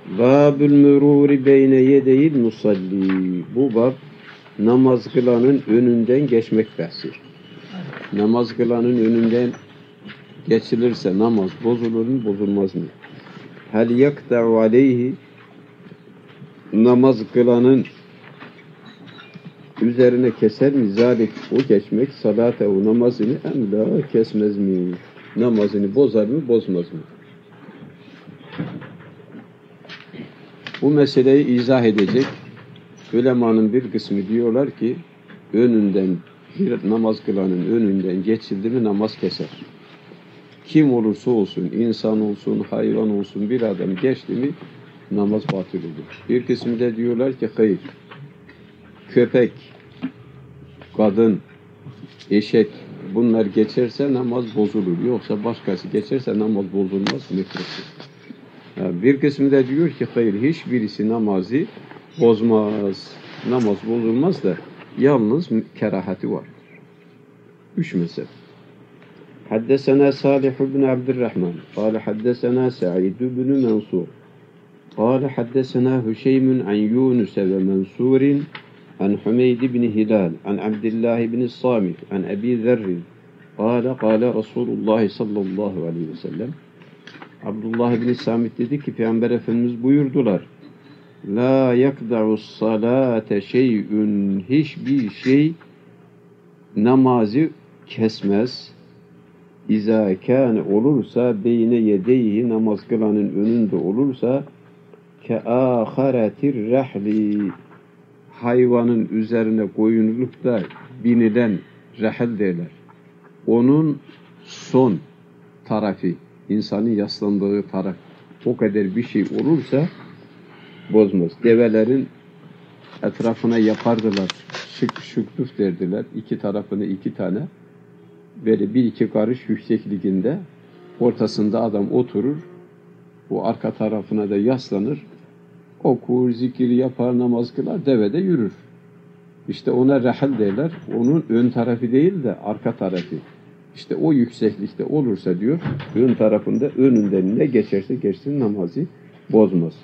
Babül mürûri beyne yedeyil musalli. Bu bab namaz kılanın önünden geçmek bahsi. Namaz kılanın önünden geçilirse namaz bozulur mu, bozulmaz mı? Hel yakta'u aleyhi, namaz kılanın üzerine keser mi zalik, o geçmek salatehu, namazını emla kesmez mi? Namazını bozar mı, bozmaz mı? Bu meseleyi izah edecek ulemanın bir kısmı diyorlar ki önünden, bir namaz kılanın önünden geçildi mi namaz keser. Kim olursa olsun, insan olsun, hayvan olsun, bir adam geçti mi namaz batıl olur. Bir kısmı da diyorlar ki hayır, köpek, kadın, eşek bunlar geçerse namaz bozulur. Yoksa başkası geçerse namaz bozulmaz, mekruhtur. Bir kısmı da diyor ki hayır, hiçbirisi namazı bozmaz. Namaz bozulmaz da yalnız kerahati vardır. 3 mezhep. Haddesena Salih ibn Abdurrahman قال حدثنا سعيد بن منصور قال حدثنا هشيم عن يونس ومنصور عن حميد بن هلال عن عبد الله بن الصامت عن أبي ذر قال قال رسول الله صلى الله عليه وسلم Abdullah ibn Samit dedi ki Peygamber Efendimiz buyurdular. La yakda'u salate şey'ün, hiçbir şey namazı kesmez. İza kâne olursa beyne yedeyhi, namaz kılanın önünde olursa ke âharetir rahli, hayvanın üzerine koyunulup da binilen rahil derler. Onun son tarafı, insanın yaslandığı taraf, o kadar bir şey olursa bozmaz. Develerin etrafına yapardılar, şıktuf derdiler. İki tarafını 2 tane, böyle 1-2 karış yüksekliğinde, ortasında adam oturur, o arka tarafına da yaslanır, okur, zikir yapar, namaz kılar, deve de yürür. İşte ona rahil derler. Onun ön tarafı değil de arka tarafı. İşte o yükseklikte olursa diyor, ön tarafında önünden ne geçerse geçsin namazı bozmaz.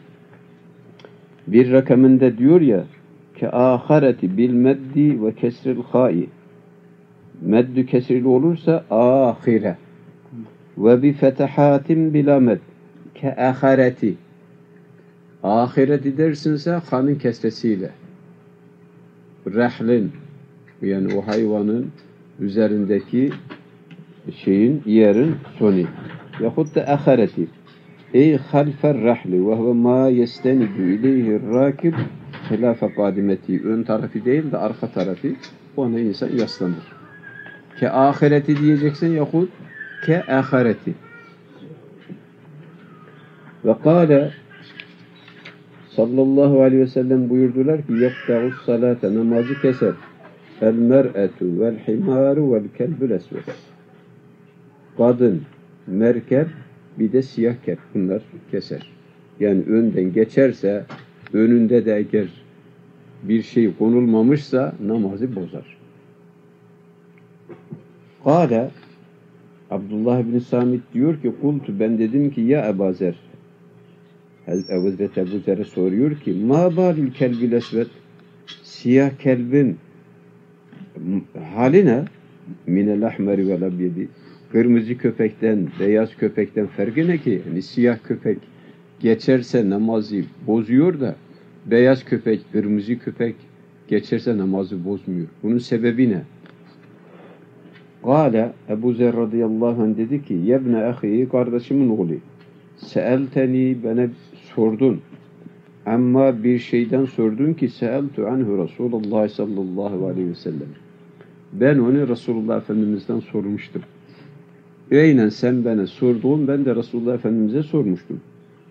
Bir rakamında diyor ya ke ahareti bil meddi ve kesril ha'i, meddü kesrili olursa ahire ve bi fetahatin bila med ke ahareti, ahireti dersinse hanın kesresiyle, rahlin yani o hayvanın üzerindeki şeyin, yerin sonu. Yahut da ahareti. Ey halfer rahli ve huve ma yestenidu ileyhi rakib hilafe kadimeti. Ön tarafı değil de arka tarafı. Ona insan yaslanır. Ke ahireti diyeceksin yahut ke ahareti. Ve kâle sallallahu aleyhi ve sellem buyurdular ki yakta'us salate, namazı keser. El mer'etu vel himaru vel kelbül esved. Kadın, merkep, bir de siyah kep, bunlar keser. Yani önden geçerse, önünde de eğer bir şey konulmamışsa namazı bozar. Kâle, Abdullah ibn Samit diyor ki kultu, ben dedim ki ya Ebu Zer, Hazreti Ebu Zer'e soruyor ki ma balül kelbül esved, siyah kelbin hali ne? Minel ahmeri vel abyedi. Kırmızı köpekten, beyaz köpekten farkı ne ki? Yani siyah köpek geçerse namazı bozuyor da beyaz köpek, kırmızı köpek geçerse namazı bozmuyor. Bunun sebebi ne? Kâle, Ebu Zer radıyallahu anh dedi ki yebne ahi, kardeşimin oğlu, seelteni, bana sordun. Ama bir şeyden sordun ki seeltu anhu Resulullah sallallahu aleyhi ve sellem. Ben onu Resulullah Efendimiz'den sormuştum. Aynen sen bana sorduğun, ben de Resulullah Efendimiz'e sormuştum.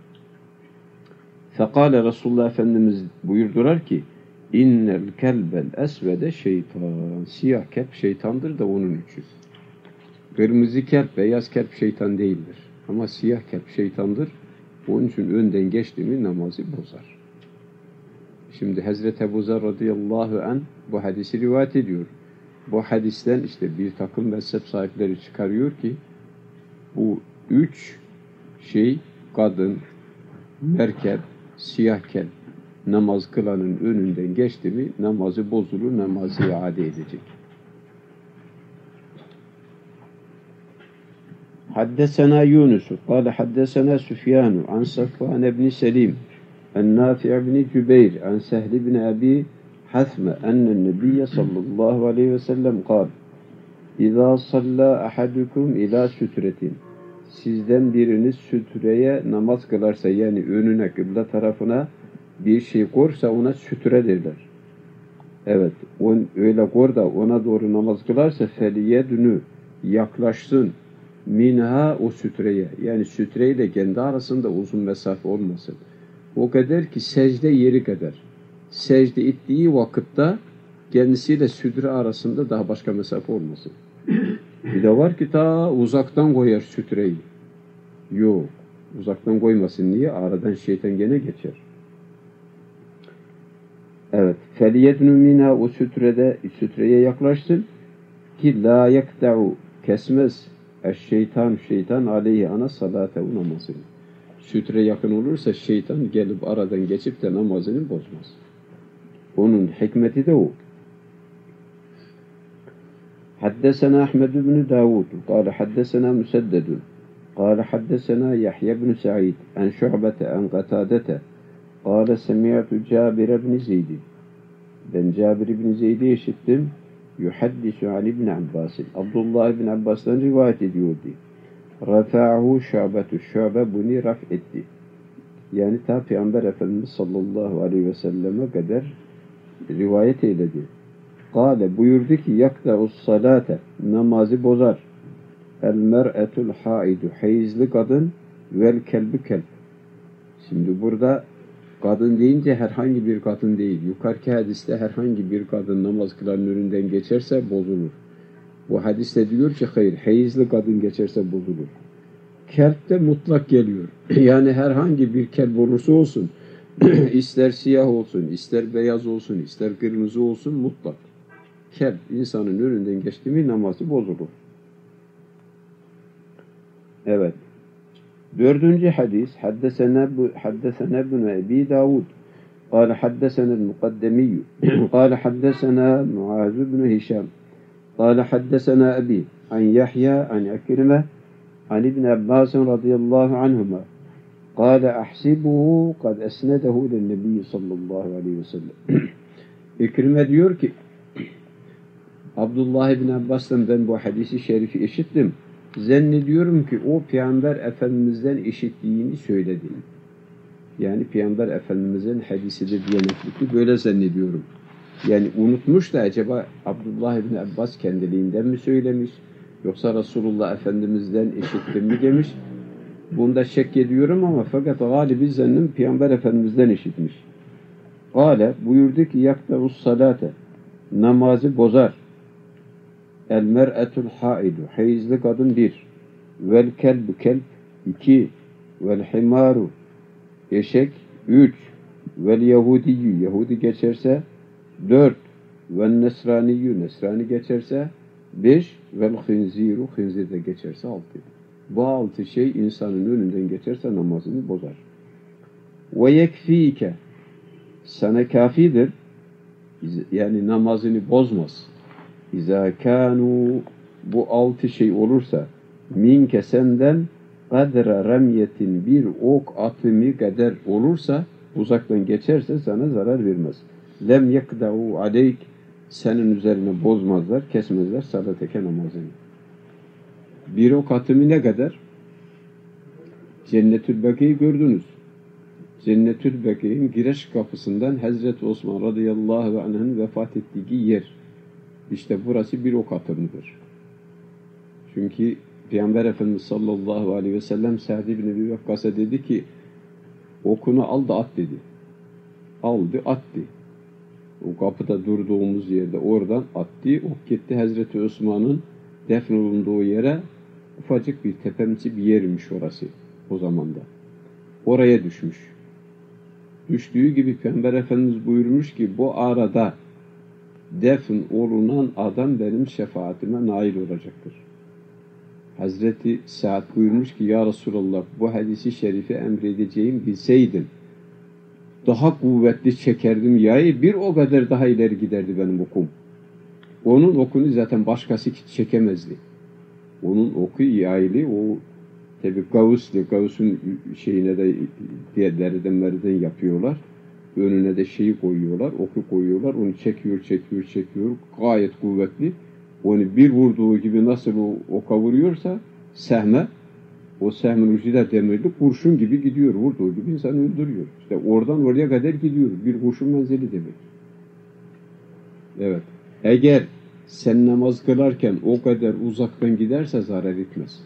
Fekale, Resulullah Efendimiz buyurdular ki innel kelbel esvede şeytan. Siyah kelp şeytandır da onun için. Kırmızı kelp, beyaz kelp şeytan değildir. Ama siyah kelp şeytandır. Onun için önden geçti mi namazı bozar. Şimdi Hazreti Ebu Zer radıyallahu anh bu hadisi rivayet ediyor. Bu hadisten işte bir takım mezhep sahipleri çıkarıyor ki bu 3 şey, kadın, merkep, siyah kel namaz kılanın önünden geçti mi namazı bozulur, namazı iade edecek. Haddesena Yunus, kâle haddesena Süfyanu, an Safvan ibn Selim, an Nafi' ibn Cübeyr, an Sehl ibn Abi Hasme, ennen Nebiyye sallallahu aleyhi ve sellem kâle, İzâ sallâ ahadukum ilâ sütretin. Sizden biriniz sütreye namaz kılarsa, yani önüne, kıble tarafına bir şey korsa ona sütre derler. Evet, öyle kor da ona doğru namaz kılarsa feliyedünü, yaklaşsın minha o sütreye. Yani sütreyle kendi arasında uzun mesafe olmasın. O kadar ki secde yeri kadar. Secde ettiği vakitte kendisiyle sütre arasında daha başka mesafe olmasın. Bir de var ki ta uzaktan koyar sütreyi. Yok. Uzaktan koymasın. Niye? Aradan şeytan gene geçer. Evet. Feliyednü mina o sütreye yaklaşsın ki la yekta'u kesmez şeytan aleyhi ana salatehu namazını. Sütre yakın olursa şeytan gelip aradan geçip de namazını bozmaz. Onun hikmeti de o. حدثنا أحمد بن داود قال حدثنا مسدد قال حدثنا يحيى بن سعيد عن شعبة عن قتادة قال سمعت جابر بن زيد ben Cabir ibn Zeyd'i işittim. Yuhaddisu an İbn Abbas. Abdullah ibn Abbas'tan rivayet ediyordu. Rafa'ahu Şu'betu. Şu'be bunu raf etti. Yani ta Peygamber Efendimiz sallallahu aleyhi ve selleme kadar rivayet eyledi. Kale buyurdu ki yakta'us salate namazı bozar. El mer'etul haidu hayızlı kadın vel kelbi kelb. Şimdi burada kadın deyince herhangi bir kadın değil. Yukarıki hadiste herhangi bir kadın namaz kılanın önünden geçerse bozulur. Bu hadiste diyor ki hayır, hayızlı kadın geçerse bozulur. Kelp de mutlak geliyor. Yani herhangi bir kelp olursa olsun, ister siyah olsun, ister beyaz olsun, ister kırmızı olsun mutlak. Kelp insanın önünden geçti mi namazı bozulur. Evet. Dördüncü hadis haddesena ibn Ebi Davud قال حدثنا المقدمي قال حدثنا معاذ بن هشام قال حدثنا أبي عن يحيى عن عكرمة عن ابن عباس رضي الله عنهما قال أحسبه قد أسنده للنبي صلى الله عليه وسلم. İkrime diyor ki Abdullah ibn Abbas'tan ben bu hadisi şerifi işittim. Zannediyorum ki o Peygamber Efendimiz'den işittiğini söyledi. Yani Peygamber Efendimiz'in hadisidir diyeneklikli böyle zannediyorum. Yani unutmuş da acaba Abdullah ibn Abbas kendiliğinden mi söylemiş? Yoksa Resulullah Efendimiz'den işittim mi demiş? Bunda şek ediyorum ama fakat galibi zannım Peygamber Efendimiz'den işitmiş. Kale buyurdu ki yaktavus salate namazı bozar. El mer'etul haidu hayızlı kadın 1 vel kelbu kelp 2 vel himaru eşek 3 vel yahudiyyü Yahudi geçerse 4 vel nesraniyyü Nesrani geçerse 5 vel hınziru hınzir de geçerse 6. Bu 6 şey insanın önünden geçerse namazını bozar. Ve yekfike sana kafidir yani namazını bozmaz. İzâ kânû bu 6 şey olursa minke senden kadra ramyetin bir ok atımı kadar olursa uzaktan geçerse sana zarar vermez. Lem yekda'u aleyk senin üzerine bozmazlar, kesmezler salateke namazını. Bir ok atımı ne kadar? Cennetül Beki'yi gördünüz. Cennetül Beki'nin giriş kapısından Hazreti Osman radıyallahu anh'ın vefat ettiği yer. İşte burası bir ok atımıdır. Çünkü Peygamber Efendimiz sallallahu aleyhi ve sellem Sa'd ibn Ebi Vakkas'a dedi ki okunu al da at dedi. Aldı attı. O kapıda durduğumuz yerde oradan attı. Ok gitti Hazreti Osman'ın defnolunduğu yere ufacık bir tepemsi bir yermiş orası o zamanda. Oraya düşmüş. Düştüğü gibi Peygamber Efendimiz buyurmuş ki bu arada defn olunan adam benim şefaatime nail olacaktır. Hazreti Sa'd buyurmuş ki ya Resulallah bu hadisi şerifi emredeceğim bilseydim daha kuvvetli çekerdim yayı bir o kadar daha ileri giderdi benim okum. Onun okunu zaten başkası çekemezdi. Onun oku yaylı o tabi Gavus'un şeyine de deriden yapıyorlar. Önüne de şeyi koyuyorlar, oku koyuyorlar. Onu çekiyor. Gayet kuvvetli. Onu bir vurduğu gibi nasıl o oka vuruyorsa sehme, o sehmin ucu da demirli kurşun gibi gidiyor. Vurduğu gibi insanı öldürüyor. İşte oradan oraya kadar gidiyor. Bir kurşun menzili demek. Evet. Eğer sen namaz kılarken o kadar uzaktan giderse zarar etmez.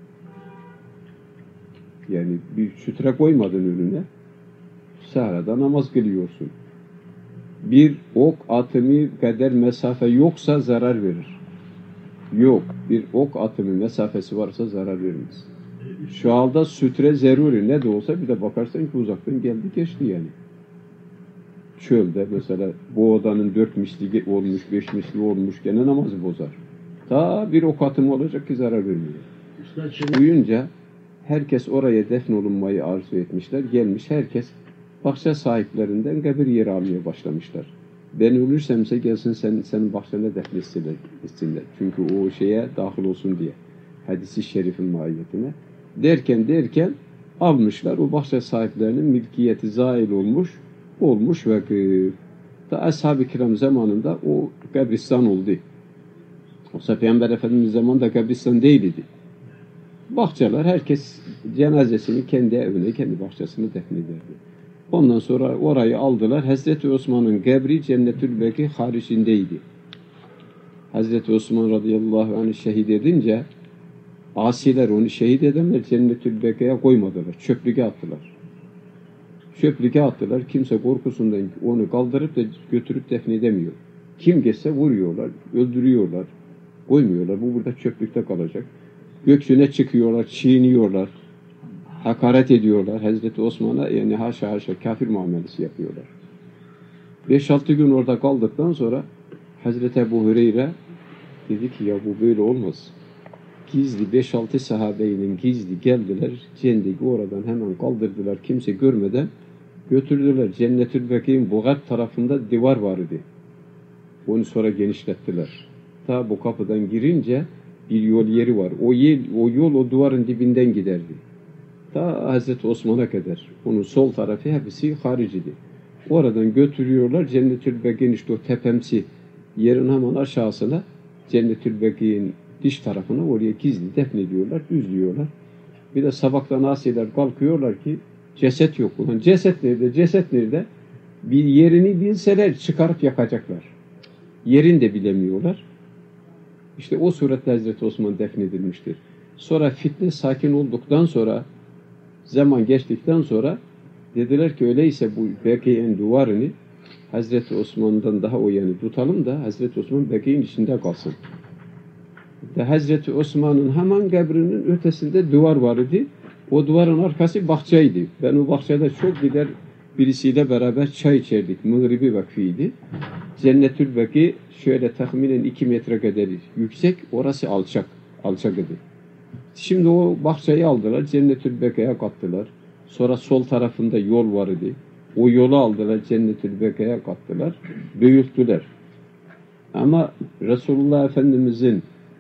Yani bir sütre koymadın önüne. Sahrada namaz kılıyorsun. Bir ok atımı kadar mesafe yoksa zarar verir. Yok. Bir ok atımı mesafesi varsa zarar vermez. Şu anda sütre zeruri ne de olsa bir de bakarsan ki uzaktan geldi geçti yani. Çölde mesela bu odanın 4 misli olmuş, 5 misli olmuş gene namazı bozar. Ta bir ok atımı olacak ki zarar vermiyor. Duyunca herkes oraya defnolunmayı arzu etmişler. Gelmiş herkes bahçe sahiplerinden kabir yeri almaya başlamışlar. Ben ölürsemse gelsin senin bahçene defnetsinler. Çünkü o şeye dahil olsun diye. Hadis-i şerifin mahiyetine. Derken almışlar. O bahçe sahiplerinin mülkiyeti zail olmuş ve da Ashab-ı Kiram zamanında o kabristan oldu. Oysa Peygamber Efendimiz zamanında kabristan değildi. Bahçeler herkes cenazesini kendi evine, kendi bahçesine defnederdi. Ondan sonra orayı aldılar. Hazreti Osman'ın kabri Cennetül Beki haricindeydi. Hazreti Osman radıyallahu anh şehit edince asiler onu şehit edenler Cennetül Beki'ye koymadılar. Çöplüğe attılar. Kimse korkusundan onu kaldırıp da götürüp defnedemiyor. Kim geçse vuruyorlar, öldürüyorlar, koymuyorlar. Bu burada çöplükte kalacak. Göksüne çıkıyorlar, çiğniyorlar, hakaret ediyorlar. Hazreti Osman'a yani haşa kafir muamelesi yapıyorlar. 5-6 gün orada kaldıktan sonra Hazreti Ebu Hureyre dedi ki ya bu böyle olmaz. Gizli 5-6 sahabeyle gizli geldiler. Cenneyi oradan hemen kaldırdılar. Kimse görmeden götürdüler. Cennetül Beki'nin Bugat tarafında divar vardı. Onu sonra genişlettiler. Ta bu kapıdan girince bir yol yeri var. O yol o duvarın dibinden giderdi. Ta Hazreti Osman'a kadar. Onun sol tarafı hepsi hariciydi. Oradan götürüyorlar. Cennetül Beki'nin işte o tepemsi yerin hemen aşağısına Cennetül Beki'nin diş tarafına oraya gizli defnediyorlar, düzlüyorlar. Bir de sabahtan asiler kalkıyorlar ki ceset yok. Ulan ceset nerede? Bir yerini bilseler çıkarıp yakacaklar. Yerini de bilemiyorlar. İşte o suretle Hazreti Osman defnedilmiştir. Sonra fitne sakin olduktan sonra, zaman geçtikten sonra dediler ki öyleyse bu Beki'nin duvarını Hazreti Osman'dan daha o yani tutalım da Hazreti Osman Beki'nin içinde kalsın. Hazreti Osman'ın hemen kabrinin ötesinde duvar vardı. O duvarın arkası bahçeydi. Ben o bahçede çok gider birisiyle beraber çay içerdik. Mağribi vakfiydi. Cennetül Beki şöyle tahminen 2 metre kadar yüksek. Orası alçak idi. Şimdi o bahçeyi aldılar. Cennetül Beki'ye kattılar. Sonra sol tarafında yol vardı. O yolu aldılar. Cennetül Beki'ye kattılar. Büyüttüler. Ama Resulullah Efendimizin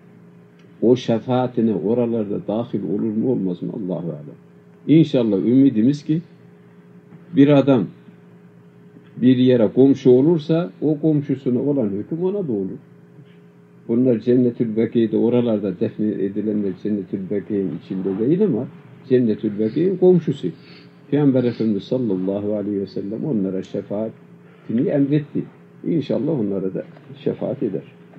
o şefaatine oralarda dahil olur mu olmaz mı? Allahu alem. İnşallah ümidimiz ki bir adam bir yere komşu olursa o komşusuna olan hüküm ona da olur. Bunlar Cennetül Beki'de oralarda defne edilenler Cennetül Beki'nin içinde değil ama Cennetül Beki'nin komşusu. Peygamber Efendimiz sallallahu aleyhi ve sellem onlara şefaatini emretti. İnşallah onlara da şefaat eder.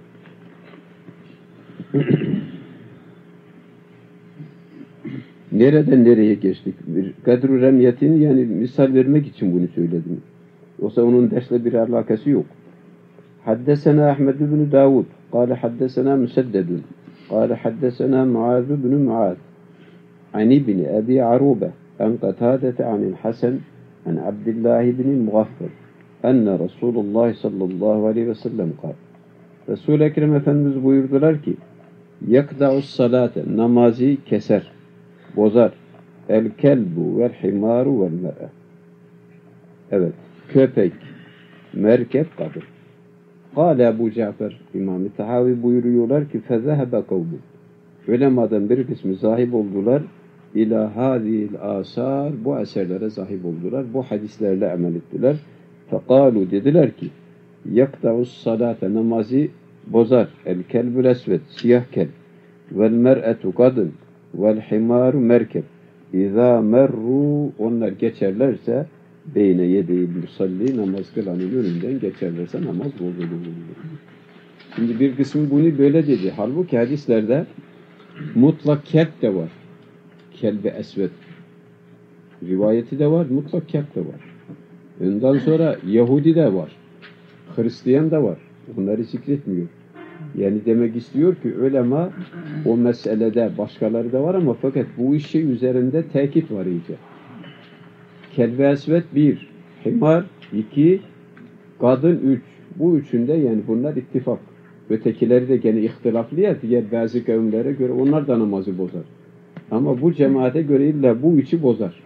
Nereden nereye geçtik? Kadr-ı Remiyet'in yani misal vermek için bunu söyledim. Yoksa onun dersle bir alakası yok. Haddesena Ahmed bin Davud. Kale haddesena Müseddedun. Kale haddesena Muaz bin Muaz. An ibni Abi Arube. An Qatadete anil Hasan. An Abdullah bin Mugaffar. Enne Resulullah sallallahu aleyhi ve sellem kal. Resul-i Ekrem Efendimiz buyurdular ki Yakda'us salate, namazı keser, bozar. El kelbu vel himaru vel mer'e. Evet, köpek, merkep, kadın. Kâle Ebu Cafer, İmam-ı Tahavi buyuruyorlar ki fezehebe kavlu. Ulemadan bir kısmı zahib oldular. İlâ hâzîl âsâr, bu eserlere zahib oldular. Bu hadislerle amel ettiler. Fekâlu, dediler ki yakta'us salate, namazı bozar. El kelbül esved, siyah kelb. Vel mer'etu, kadın. Vel himaru, merkep. İzâ merru, onlar geçerlerse beyne yedeyil musalli, namaz kılanın önünden geçerlerse namaz bozulur. Şimdi bir kısmı bunu böyle dedi. Halbuki hadislerde mutlak kelp de var. Kelbe esved rivayeti de var, mutlak kelp de var. Ondan sonra Yahudi de var. Hristiyan da var. Onları zikretmiyor. Yani demek istiyor ki ulema o meselede başkaları da var ama fakat bu işi üzerinde tekit var iyice. Kelbe esved 1, himar 2, kadın 3. Bu üçünde yani bunlar ittifak. Ötekileri de gene ihtilaflı ya, diğer bazı kavimlere göre onlar da namazı bozar. Ama bu cemaate göre illa bu üçü bozar.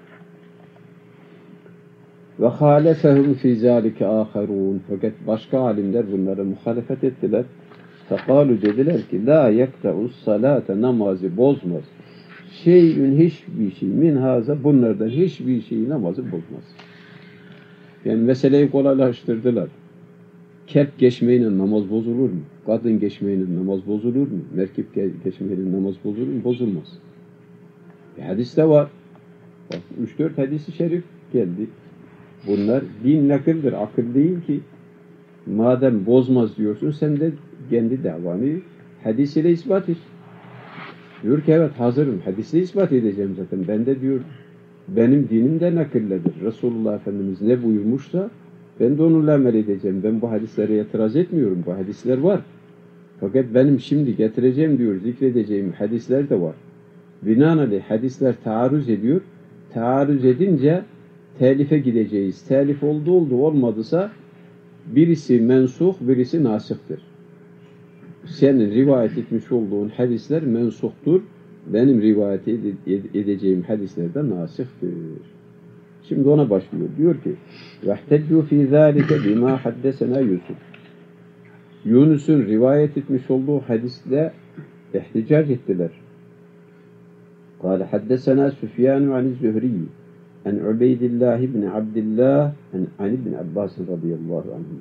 Ve halefehum fî zâlike âherûn. Fakat başka alimler bunlara muhalefet ettiler. Fekalu, dediler ki la yakta'us salate, namazı bozmaz. Şeyün, hiçbir şey, min haza, bunlardan hiçbir şey namazı bozmaz. Yani meseleyi kolaylaştırdılar. Kelp geçmeyle namaz bozulur mu? Kadın geçmeyle namaz bozulur mu? Merkep geçmeyle namaz bozulur mu? Bozulmaz. Hadiste var. Bak 3-4 hadisi şerif geldi. Bunlar din nakildir, akıl değil ki. Madem bozmaz diyorsun, sen de kendi davanı hadisiyle ispat et. Diyor ki evet hazırım, hadisle ispat edeceğim zaten. Ben de diyor, benim dinim de nakilledir. Resulullah Efendimiz ne buyurmuşsa ben de onunla amel edeceğim. Ben bu hadislere itiraz etmiyorum. Bu hadisler var. Fakat benim şimdi getireceğim diyor, zikredeceğim hadisler de var. Binaenaleyh hadisler taarruz ediyor. Taarruz edince telife gideceğiz. Telif oldu olmadısa birisi mensuh, birisi nasihtir. Senin rivayet etmiş olduğun hadisler mensuhtur. Benim rivayet edeceğim hadisler de nasihtir. Şimdi ona başlıyor. Diyor ki وَاحْتَجُّوا فِي ذَٰلِكَ بِمَا حَدَّسَنَا Yusuf. Yunus'un rivayet etmiş olduğu hadisle ihticac ettiler. قال حدثنا سفيان عن الزهري عن عبيد الله بن عبد الله عن ابن عباس رضي الله عنهما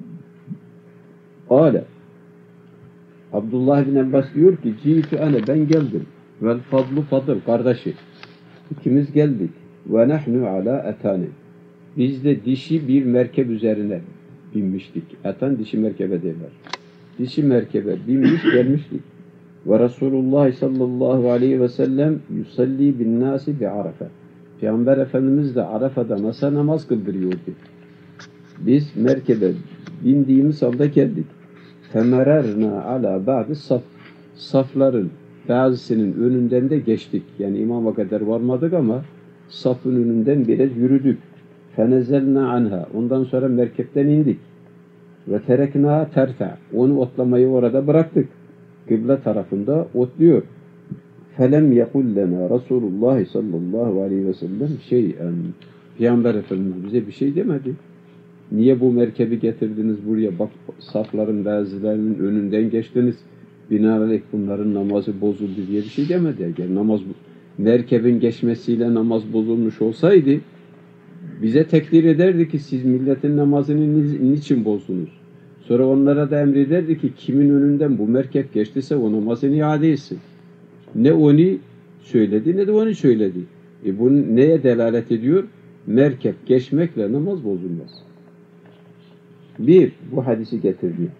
قال Abdullah bin Abbas diyor ki ciitu ene, ben geldim, vel fadlu, fadıl kardeşi, ikimiz geldik, ve nahnu ala etane, biz de dişi bir merkep üzerine binmiştik. Eten dişi merkebe derler. Dişi merkebe binmiş gelmiştik. Ve Resulullah sallallahu aleyhi ve sellem yusalli bin nasi bi Arafa. Peygamber Efendimiz de Arafa'da nasıl namaz kıldırıyordu. Biz merkebe bindiğimiz halde geldik. Femererna ala ba'di saf. Safların bazısının önünden de geçtik. Yani imama kadar varmadık ama safın önünden biraz yürüdük. Fenezelna anha. Ondan sonra merkepten indik. Ve terekna terfa. Onu otlamayı orada bıraktık. Kıble tarafında otluyor. Felem yekul lena Resulullah sallallahu aleyhi ve sellem şey'en. Peygamber Efendimiz bize bir şey demedi. Niye bu merkebi getirdiniz buraya? Bak safların bazılarının önünden geçtiniz. Binaenaleyh bunların namazı bozuldu diye bir şey demedi. Yani namaz, merkebin geçmesiyle namaz bozulmuş olsaydı bize tekdir ederdi ki siz milletin namazını niçin bozdunuz? Sonra onlara da emrederdi ki kimin önünden bu merkep geçtiyse o namazını iade etsin. Ne onu söyledi ne de onu söyledi. Bu neye delalet ediyor? Merkep geçmekle namaz bozulmaz. Bir, bu hadisi getirdi.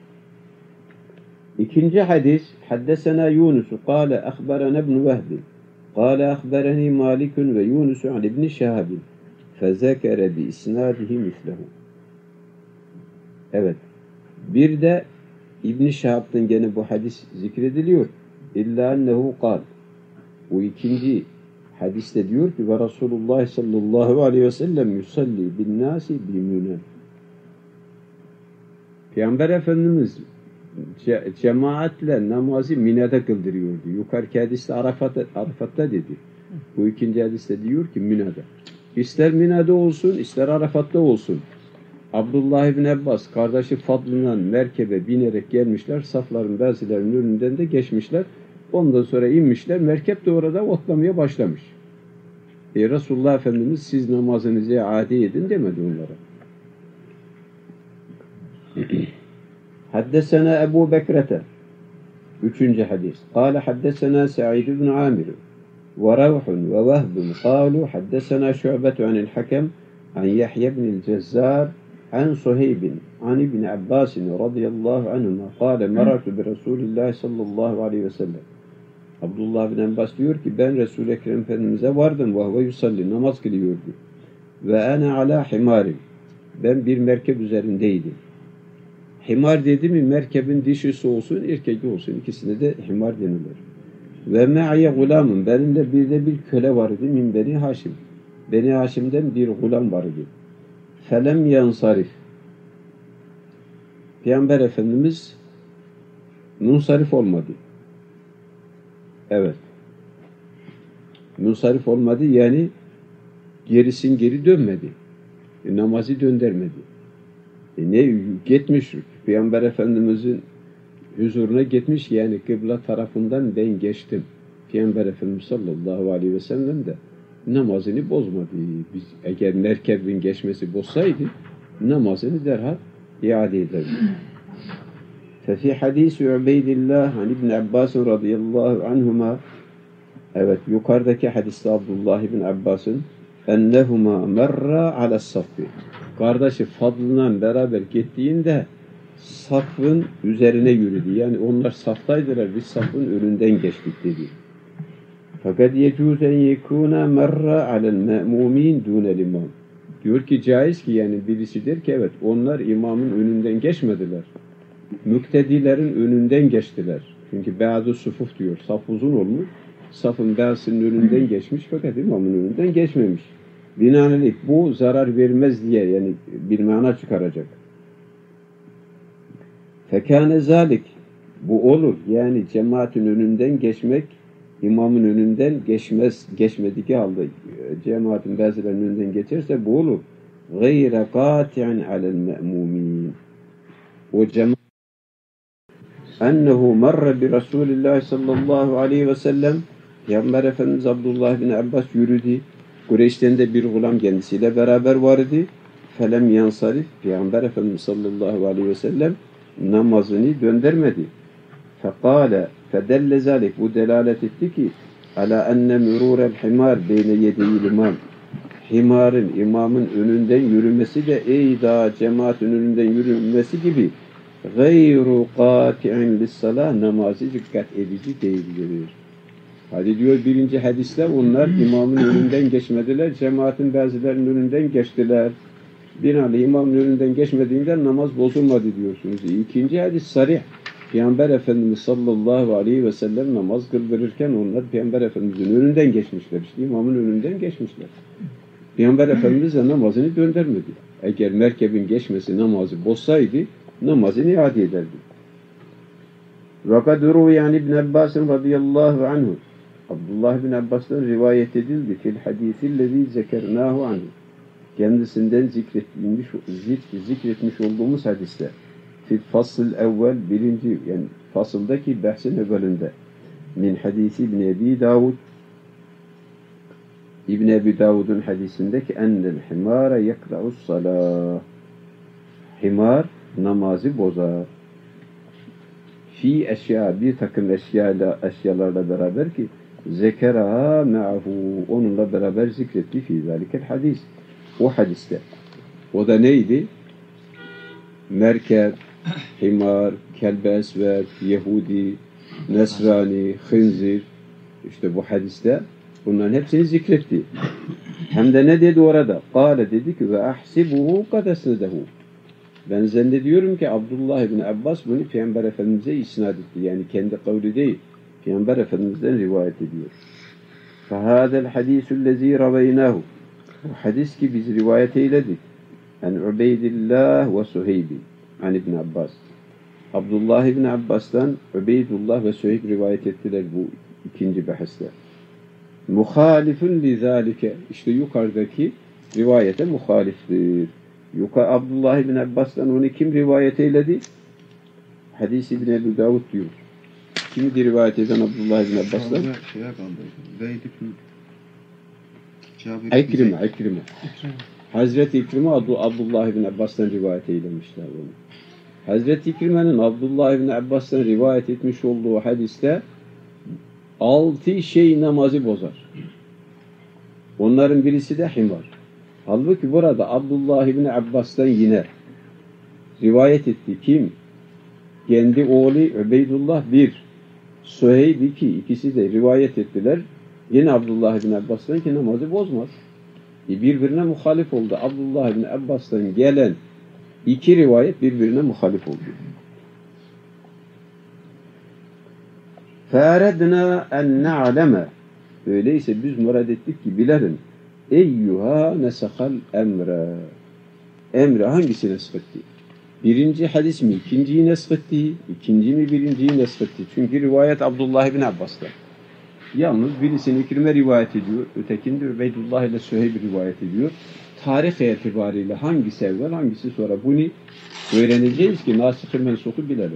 İkinci hadis, haddesena Yunus, kâle ahberana ibn Vehb, kâle ahberani Malikun ve Yunus an ibn Şehab, fezekere bi isnadihi mislehu. Evet. Bir de İbn-i Şahab'dan gene bu hadis zikrediliyor. İlla ennehu kal. O ikinci hadiste diyor ki ve Resulullah sallallahu aleyhi ve sellem yusalli bin nasi bimüne. Peygamber Efendimiz cemaatle namazı Mina'da kıldırıyordu. Yukarıki hadiste Arafat'ta dedi. Bu ikinci hadiste diyor ki Mina'da. İster Mina'da olsun, ister Arafat'ta olsun. Abdullah ibn Abbas kardeşi Fadlı'ndan merkebe binerek gelmişler. Safların bazılarının önünden de geçmişler. Ondan sonra inmişler. Merkep de orada otlamaya başlamış. Resulullah Efendimiz siz namazınızı iade edin demedi onlara. Haddesena Ebu Bekrete. Üçüncü hadis. Kâle haddesena Sa'id ibn Amir ve Ravhun ve Vehbun kâlu haddesena Şu'betu anil Hakem an Yahya ibn Cezzar an Suheybin an İbn Abbas radıyallahu anhuma kâle meratu bi Resulillah sallallahu aleyhi ve sellem. Abdullah bin Abbas diyor ki ben Resul-i Ekrem Efendimiz'e vardım ve huve yusalli namaz kılıyordu. Ve ana ala himarim. Ben bir merkep üzerindeydim. Himar dedi mi merkebin dişisi olsun erkek olsun ikisine de himar denilir. Ve me'ye gulamın benimle bir köle vardı min Beni Haşim. Beni Haşim'den bir gulam vardı. Felem yansarif. Peygamber Efendimiz munsarif olmadı. Evet. Munsarif olmadı yani geri dönmedi. Namazı döndürmedi. Ne gitmiş Peygamber Efendimizin huzuruna gitmiş yani kıbla tarafından ben geçtim. Peygamber Efendimiz sallallahu aleyhi ve sellem de namazını bozmadı. Biz eğer merkebin geçmesi bozsaydı namazını derhal iade ederdi. Fefi hadisi Ubeydillah an İbn Abbas radıyallahu anhuma evet yukarıdaki hadiste Abdullah ibn Abbas'ın ennehuma merra ala saffi kardeşi Fadlı'ndan beraber gittiğinde safın üzerine yürüdü. Yani onlar saftaydılar, biz safın önünden geçtik dedi. Fakat yecuzen yekuna merra alel me'mumin dunel imam. Diyor ki caiz ki yani birisi der ki evet onlar imamın önünden geçmediler. Müktedilerin önünden geçtiler. Çünkü bazı sufuf diyor. Saf uzun olmuş. Safın bazısının önünden geçmiş fakat imamın önünden geçmemiş. Binaenaleyh bu zarar vermez diye yani bir mana çıkaracak. Fekâne zâlik bu olur. Yani cemaatin önünden geçmek imamın önünden geçmediği halde cemaatin bazılarının önünden geçerse bu olur. Gayre kâti'an alel me'mûmîn. O cemaat ennehu marra bi Resulillah sallallahu aleyhi ve sellem Peygamber Efendimiz Abdullah bin Abbas yürüdü. Kureyş'ten de bir gulam kendisiyle beraber vardı. Felem yansarif Peygamber Efendimiz sallallahu aleyhi ve sellem namazını döndürmedi. Fekale fedelle zalik bu delalet etti ki ala enne mürûrel himar beyne yedeyil imam. Himarın imamın önünden yürümesi de eyda cemaatin önünden yürümesi gibi gayru qati'in lissalah namazı dikkat edici değildir. Hadi diyor birinci hadiste onlar imamın önünden geçmediler, cemaatin bazılarının önünden geçtiler. Binaenaleyh imamın önünden geçmediğinden namaz bozulmadı diyorsunuz. İkinci hadis sarih. Peygamber Efendimiz sallallahu aleyhi ve sellem namaz kıldırırken onlar Peygamber Efendimiz'in önünden geçmişler. İşte imamın önünden geçmişler. Peygamber Efendimiz de namazını döndürmedi. Eğer merkebin geçmesi namazı bozsaydı namazını iade ederdi. وَقَدْ رُوِيَ عَنْ İbn Abbas radıyallahu anhu Abdullah bin Abbas'tan rivayet edildi. Fil hadisillezî zekernâhu anhu. Kendisinden zikretmiş olduğumuz hadiste. Fil fasıl evvel birinci yani fasıldaki bahsin evvelinde. Min hadisi İbn Ebi Davud İbn Ebi Davud'un hadisindeki ennel himâre yekra'us salâh. Himar namazı bozar. Fi eşya bir takım eşyalarla beraber ki zekeraha me'ahu onunla beraber zikretti fi zalikel hadis. O hadiste. O da neydi? Merkep, himar, kelbe esved, Yehudi, Nesrani, hınzir. İşte bu hadiste bunların hepsini zikretti. Hem de ne dedi orada? Kâle dedi ki ve ahsibuhu kadesnedehu. Ben zannediyorum ki Abdullah ibn Abbas bunu Peygamber Efendimiz'e isnat etti. Yani kendi kavli değil. Peygamber Efendimiz'den rivayet ediyor. فَهَذَا الْحَد۪يسُ الَّذ۪ي رَوَيْنَاهُ Bu hadis ki biz rivayet eyledik. Yani Ubeydillah ve Suheybi. Yani İbn Abbas. Abdullah İbni Abbas'tan Übeydullah ve Süheyb rivayet ettiler bu ikinci bahiste. Muhalifun lizalike, işte yukarıdaki rivayete muhaliftir. Abdullah İbni Abbas'tan onu kim rivayet eyledi? Hadis İbni Ebu Davud diyor. Kimdi rivayet eden Abdullah İbni Abbas'tan? İkrime. Hazreti İkrime Abdullah İbni Abbas'tan rivayet eylemişler onu. Hazreti İkrime'nin Abdullah İbni Abbas'tan rivayet etmiş olduğu hadiste 6 şey namazı bozar. Onların birisi de himar. Halbuki burada Abdullah İbni Abbas'tan yine rivayet etti. Kim? Kendi oğlu Übeydullah 1, Süheyb 2, ikisi de rivayet ettiler. Yine Abdullah İbni Abbas'tan ki namazı bozmaz. Birbirine muhalif oldu. Abdullah İbni Abbas'tan gelen 2 rivayet birbirine muhalif oldu. فَاَرَدْنَا اَنْ نَعْلَمَ Öyleyse biz murad ettik ki bilelim. Eyyuha nesakal emre. Emre hangisi nesketti? Birinci hadis mi ikinciyi nesketti? İkinci mi birinciyi nesketti? Çünkü rivayet Abdullah İbni Abbas'ta. Yalnız birisini İkrime rivayet ediyor. Ötekinde Übeydullah ile Süheyb rivayet ediyor. Tarih itibariyle hangisi evvel hangisi sonra bunu öğreneceğiz ki nasih-i mensuku bilelim.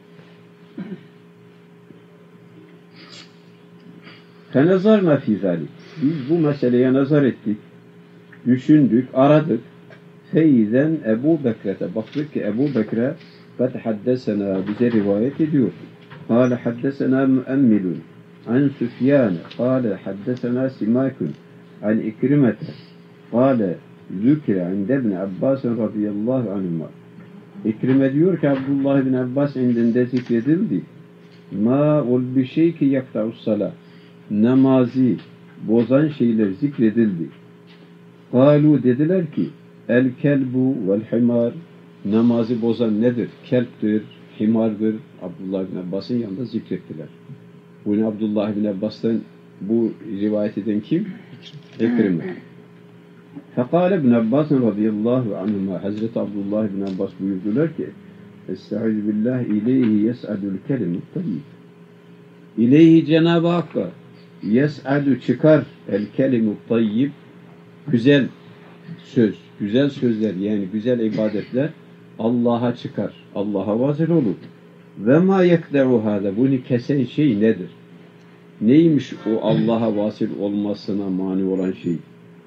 فَنَظَرْنَا فِي ذَلِكَ Biz bu meseleye nazar ettik, düşündük, aradık. Feyzen Ebu Bekre'te baktık ki Ebu Bekre قَدْ حَدَّسَنَا bize rivayet ediyor. قَالَ حَدَّسَنَا مُؤَمِّلٌ عَنْ سُفْيَانَ قَالَ حَدَّسَنَا سِمَاكٌ عَنْ إِكْرِمَةَ قَالَ ذُكِرَ عِنْدَ ابْنِ عَبَّاسٍ رَضِيَ اللّٰهُ عَنْهُمَا İkrime diyor ki Abdullah bin Abbas indinde zikredildi. مَا ol bir şey ki yakta'us-salah namazı bozan şeyler zikredildi. Kalu dediler ki el kelbu vel himar namazı bozan nedir? Kelptir, himardır. Abdullah bin Abbas'ın yanında zikrettiler. Bunu Abdullah bin Abbas'tan bu rivayet eden kim? İkrime. Fekale ibn Abbas radıyallahu anhuma Hazreti Abdullah bin Abbas buyurdular ki Estaizu billah ileyhi yes'adul kelimut tayyib. İleyhi Cenab-ı Hakk'a yes'adu çıkar el kelimut tayyib güzel söz, güzel sözler yani güzel ibadetler Allah'a çıkar. Allah'a vasıl olur. Ve ma yekde'u hâda bunu kesen şey nedir? Neymiş o Allah'a vasıl olmasına mani olan şey?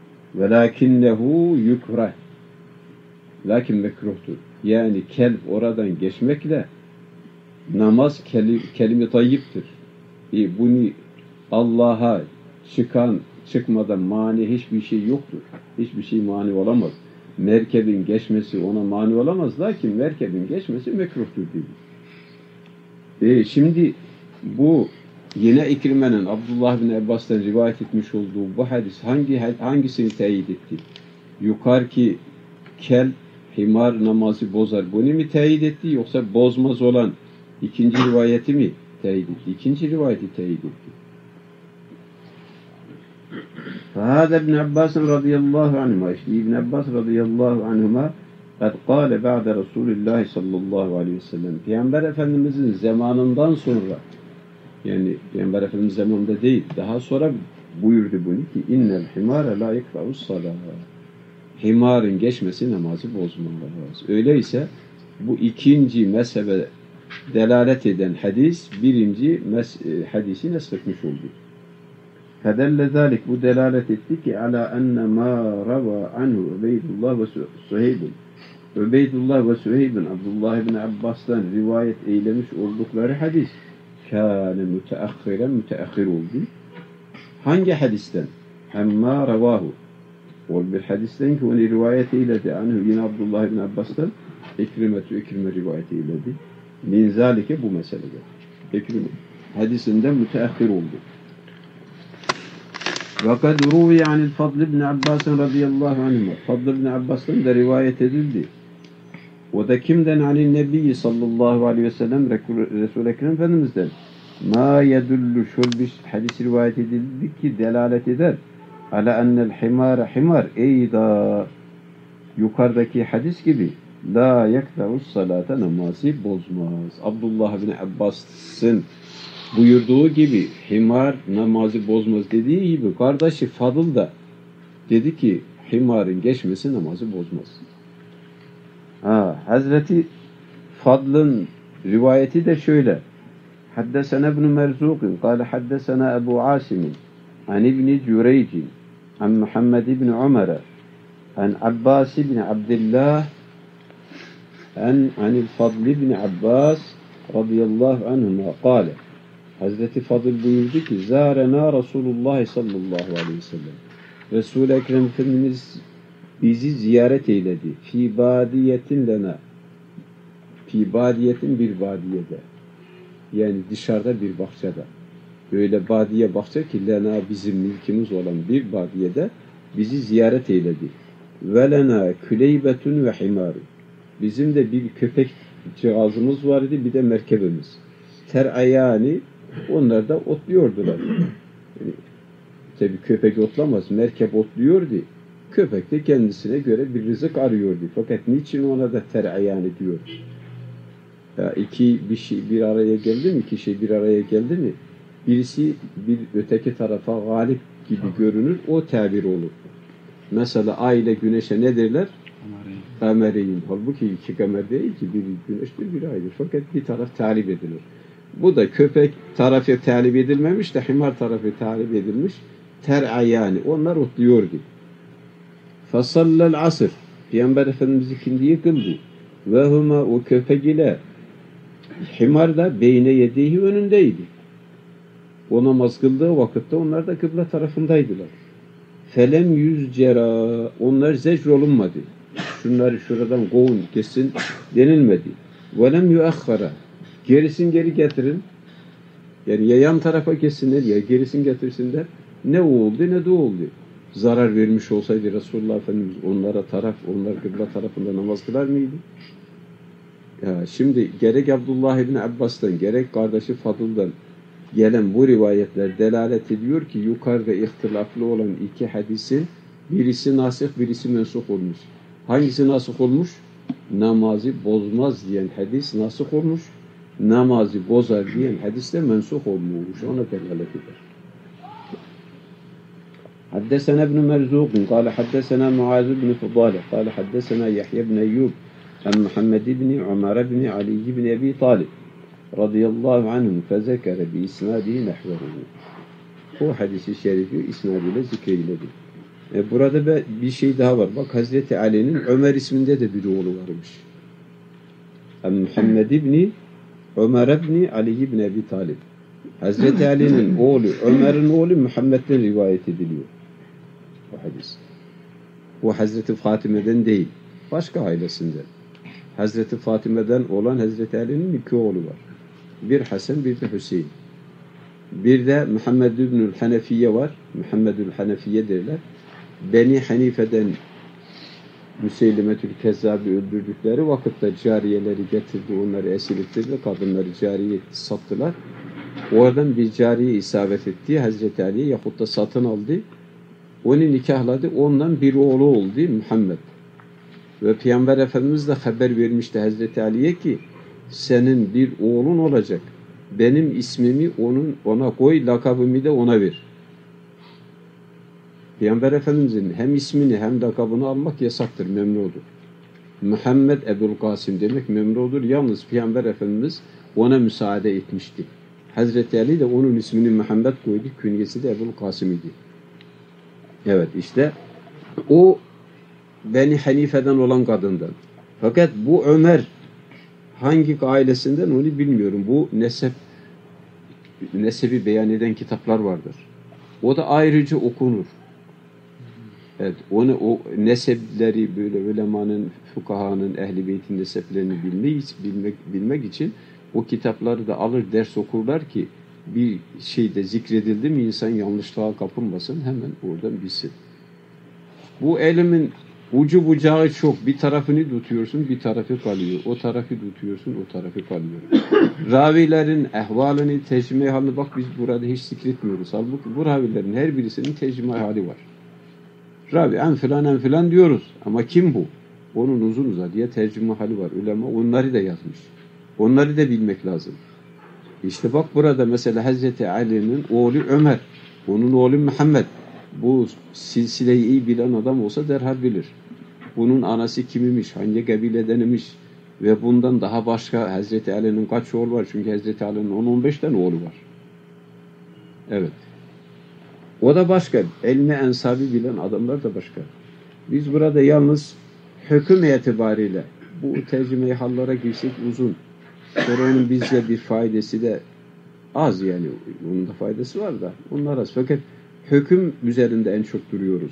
Velakinnehu yukrah. Lakin mekruhtur. Yani kelp oradan geçmekle namaz kelime tayyiptir. Bunu Allah'a çıkmadan mani hiçbir şey yoktur. Hiçbir şey mani olamaz. Merkebin geçmesi ona mani olamaz. Lakin merkebin geçmesi mekruhtur diyor. Şimdi bu yine İkrime'nin Abdullah bin Abbas'tan rivayet etmiş olduğu bu hadis hangisini teyit etti? Yukarıki kel, himar namazı bozar. Bunu mu teyit etti yoksa bozmaz olan ikinci rivayeti mi teyit etti? İkinci rivayeti teyit etti. فهذا ابن عباس رضي الله عنهما işte İbn Abbas radıyallahu anhuma قد قال بعد رسول الله sallallahu aleyhi ve sellem Peygamber Efendimizin zamanından sonra yani Peygamber Efendimiz zamanında değil daha sonra buyurdu bunu ki innel himara la yekfa'us salah himarın geçmesi namazı bozmaz. Öyleyse bu ikinci mezhebe delalet eden hadis birinci hadisi nesretmiş oldu. Fedelle zalik bu delalet etti ki ala enne ma rava anhu Übeydullah ve Süheyb'in Übeydullah ve Süheyb'in Abdullah ibn Abbas'tan rivayet eylemiş oldukları hadis kâne müteahhir oldu. Hangi hadisten? Hemma ravahu ol bir hadisten ki onu rivayet eyledi anhu yine Abdullah ibn Abbas'tan İkrime rivayet eyledi. Min zalike bu meselede. İkrime hadisinden müteahhir oldu. وَقَدْ رُوِيَ عَنِ الْفَضْلِ بْنِ عَبَّاسٍ رَضِيَ اللّٰهُ عَنْهُمَا Fadl ibn Abbas'tan da rivayet edildi. O da kimden? Ali Nebi sallallahu aleyhi ve sellem Resul-i Ekrem Efendimiz'den. مَا يَدُلُّ şöyle bir hadis rivayet edildi ki delalet eder. عَلَى أَنَّ الْحِمَارَ himar eyda yukarıdaki hadis gibi la yekfe'us salate namazı bozmaz. Abdullah bin Abbas'ın buyurduğu gibi himar namazı bozmaz dediği gibi kardeşi Fadıl da dedi ki himarın geçmesi namazı bozmaz. Hazreti Fadl'ın rivayeti de şöyle. Haddesena ibn Merzuqin kâle haddesena Ebu Asim'in an İbni Cüreycin an Muhammed ibn Umar'a an Abbas ibn Abdillah anil Fadl ibn Abbas radıyallahu anhuma kâle. Hazreti Fadıl buyurdu ki zârenâ Resulullah sallallahu aleyhi ve sellem. Resul-i Ekrem Efendimiz bizi ziyaret eyledi. Fî badiyetin lena. Fî badiyetin bir badiyede. Yani dışarıda bir bahçede. Böyle badiye bahçe ki lena bizim milkimiz olan bir badiyede bizi ziyaret eyledi. Ve lena küleybetun ve himarun. Bizim de bir köpek cihazımız vardı, bir de merkebimiz. Ter'ayani, onlar da otluyordular. Yani, tabii köpek otlamaz, merkep otluyordu. Köpek de kendisine göre bir rızık arıyordu. Fakat niçin ona da ter'ayani diyor? Ya bir araya geldi mi, iki şey bir araya geldi mi, birisi bir öteki tarafa galip gibi görünür, o tabir olur. Mesela ay ile güneşe ne derler? Kamereyn. Halbuki iki kamer değil ki, bir güneştir, bir aydır. Fakat bir taraf talip edilir. Bu da köpek tarafı talip edilmemiş de himar tarafı talip edilmiş. Ter'ayani. Onlar otluyordu. Fasallel asr. Peygamber Efendimiz ikindiyi kıldı. Ve huma o köpek ile himar da beyne yediği önündeydi. O namaz kıldığı vakitte onlar da kıble tarafındaydılar. Felem yüzcera. Onlar zecr olunmadı. Şunları şuradan kovun, kesin denilmedi. Velem yuakhara. Gerisin geri getirin. Yani ya yan tarafa kessinler ya gerisin getirsinler. Ne o oldu ne de o oldu. Zarar vermiş olsaydı Resulullah Efendimiz onlara onlar kıble tarafında namaz kılar mıydı? Ya şimdi gerek Abdullah ibn Abbas'tan gerek kardeşi Fadıl'dan gelen bu rivayetler delalet ediyor ki yukarıda ihtilaflı olan iki hadisin birisi nasih, birisi mensuh olmuş. Hangisi nasih olmuş? Namazı bozmaz diyen hadis nasih olmuş. Namazı bozar diyen hadis de mensuh olmuş. Ona delalet eder. حدثنا ابن مرزوق قال حدثنا معاذ بن فضالة قال حدثنا يحيى بن أيوب عن محمد بن عمر بن علي بن أبي طالب رضي الله عنهم فذكر بإسناده نحوه. Bu hadisi şerifi isnadıyla zikreyledi. Burada bir şey daha var. Bak Hazreti Ali'nin Ömer isminde de bir oğlu varmış. Muhammed ibni Ömer ibni Ali ibn Abi Talib. Hazreti Ali'nin oğlu, Ömer'in oğlu Muhammed'den rivayet ediliyor. Bu hadis. Bu Hazreti Fatime'den değil. Başka ailesinden. Hazreti Fatime'den olan Hazreti Ali'nin iki oğlu var. Bir Hasan, bir de Hüseyin. Bir de Muhammed ibnül Hanefiye var. Muhammedül Hanefiye derler. Beni Hanife'den Müseylimetül Kezzab'ı öldürdükleri vakitte cariyeleri getirdi, onları esir ettirdi, kadınları cariye sattılar. Oradan bir cariye isabet etti Hazreti Ali'ye yahut da satın aldı. Onu nikahladı, ondan bir oğlu oldu Muhammed. Ve Peygamber Efendimiz de haber vermişti Hazreti Ali'ye ki senin bir oğlun olacak. Benim ismimi ona koy, lakabımı da ona ver. Peygamber Efendimiz'in hem ismini hem lakabını almak yasaktır, memnudur. Muhammed Ebu'l-Kasım demek memnudur. Yalnız Peygamber Efendimiz ona müsaade etmişti. Hazreti Ali de onun ismini Muhammed koydu. Künyesi de Ebu'l-Kasım idi. Evet işte o Beni Hanife'den olan kadından. Fakat bu Ömer hangi ailesinden onu bilmiyorum. Bu nesebi beyan eden kitaplar vardır. O da ayrıca okunur. Evet, o nesepleri böyle ulemanın, fukahanın, ehl-i beytin neseplerini bilmek için o kitapları da alır ders okurlar ki bir şeyde zikredildi mi insan yanlışlığa kapılmasın, hemen oradan bilsin. Bu elimin ucu bucağı çok. Bir tarafını tutuyorsun, bir tarafı kalıyor. O tarafı tutuyorsun, o tarafı kalıyor. Ravilerin ehvalini, tecrüme halini bak biz burada hiç zikretmiyoruz. Halbuki bu ravilerin her birisinin tecrüme hali var. Ravi en filan diyoruz. Ama kim bu? Onun uzun uzadıya tercüme hali var. Ulema onları da yazmış. Onları da bilmek lazım. İşte bak burada mesela Hazreti Ali'nin oğlu Ömer, onun oğlu Muhammed. Bu silsileyi iyi bilen adam olsa derhal bilir. Bunun anası kimmiş, hangi kabiledenmiş ve bundan daha başka Hazreti Ali'nin kaç oğlu var? Çünkü Hazreti Ali'nin 10-15 tane oğlu var. Evet. O da başka. Elmi ensabı bilen adamlar da başka. Biz burada yalnız hüküm itibariyle bu tercüme-i hallara girsek uzun. Sonra onun bizce bir faydası da az yani. Onun da faydası var da. Onlar az. Fakat hüküm üzerinde en çok duruyoruz.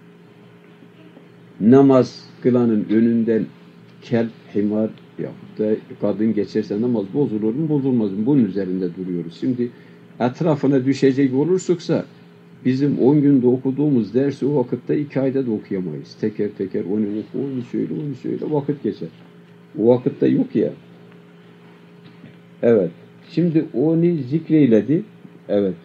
Namaz kılanın önünden kelp, himar yahut da kadın geçerse namaz bozulur mu bozulmaz mı? Bunun üzerinde duruyoruz. Şimdi etrafına düşecek olursak bizim 10 günde okuduğumuz dersi o vakitte 2 ayda da okuyamayız. Teker teker onu oku, onu söyle, vakit geçer. O vakitte yok ya. Evet. Şimdi onu zikreyledi. Evet.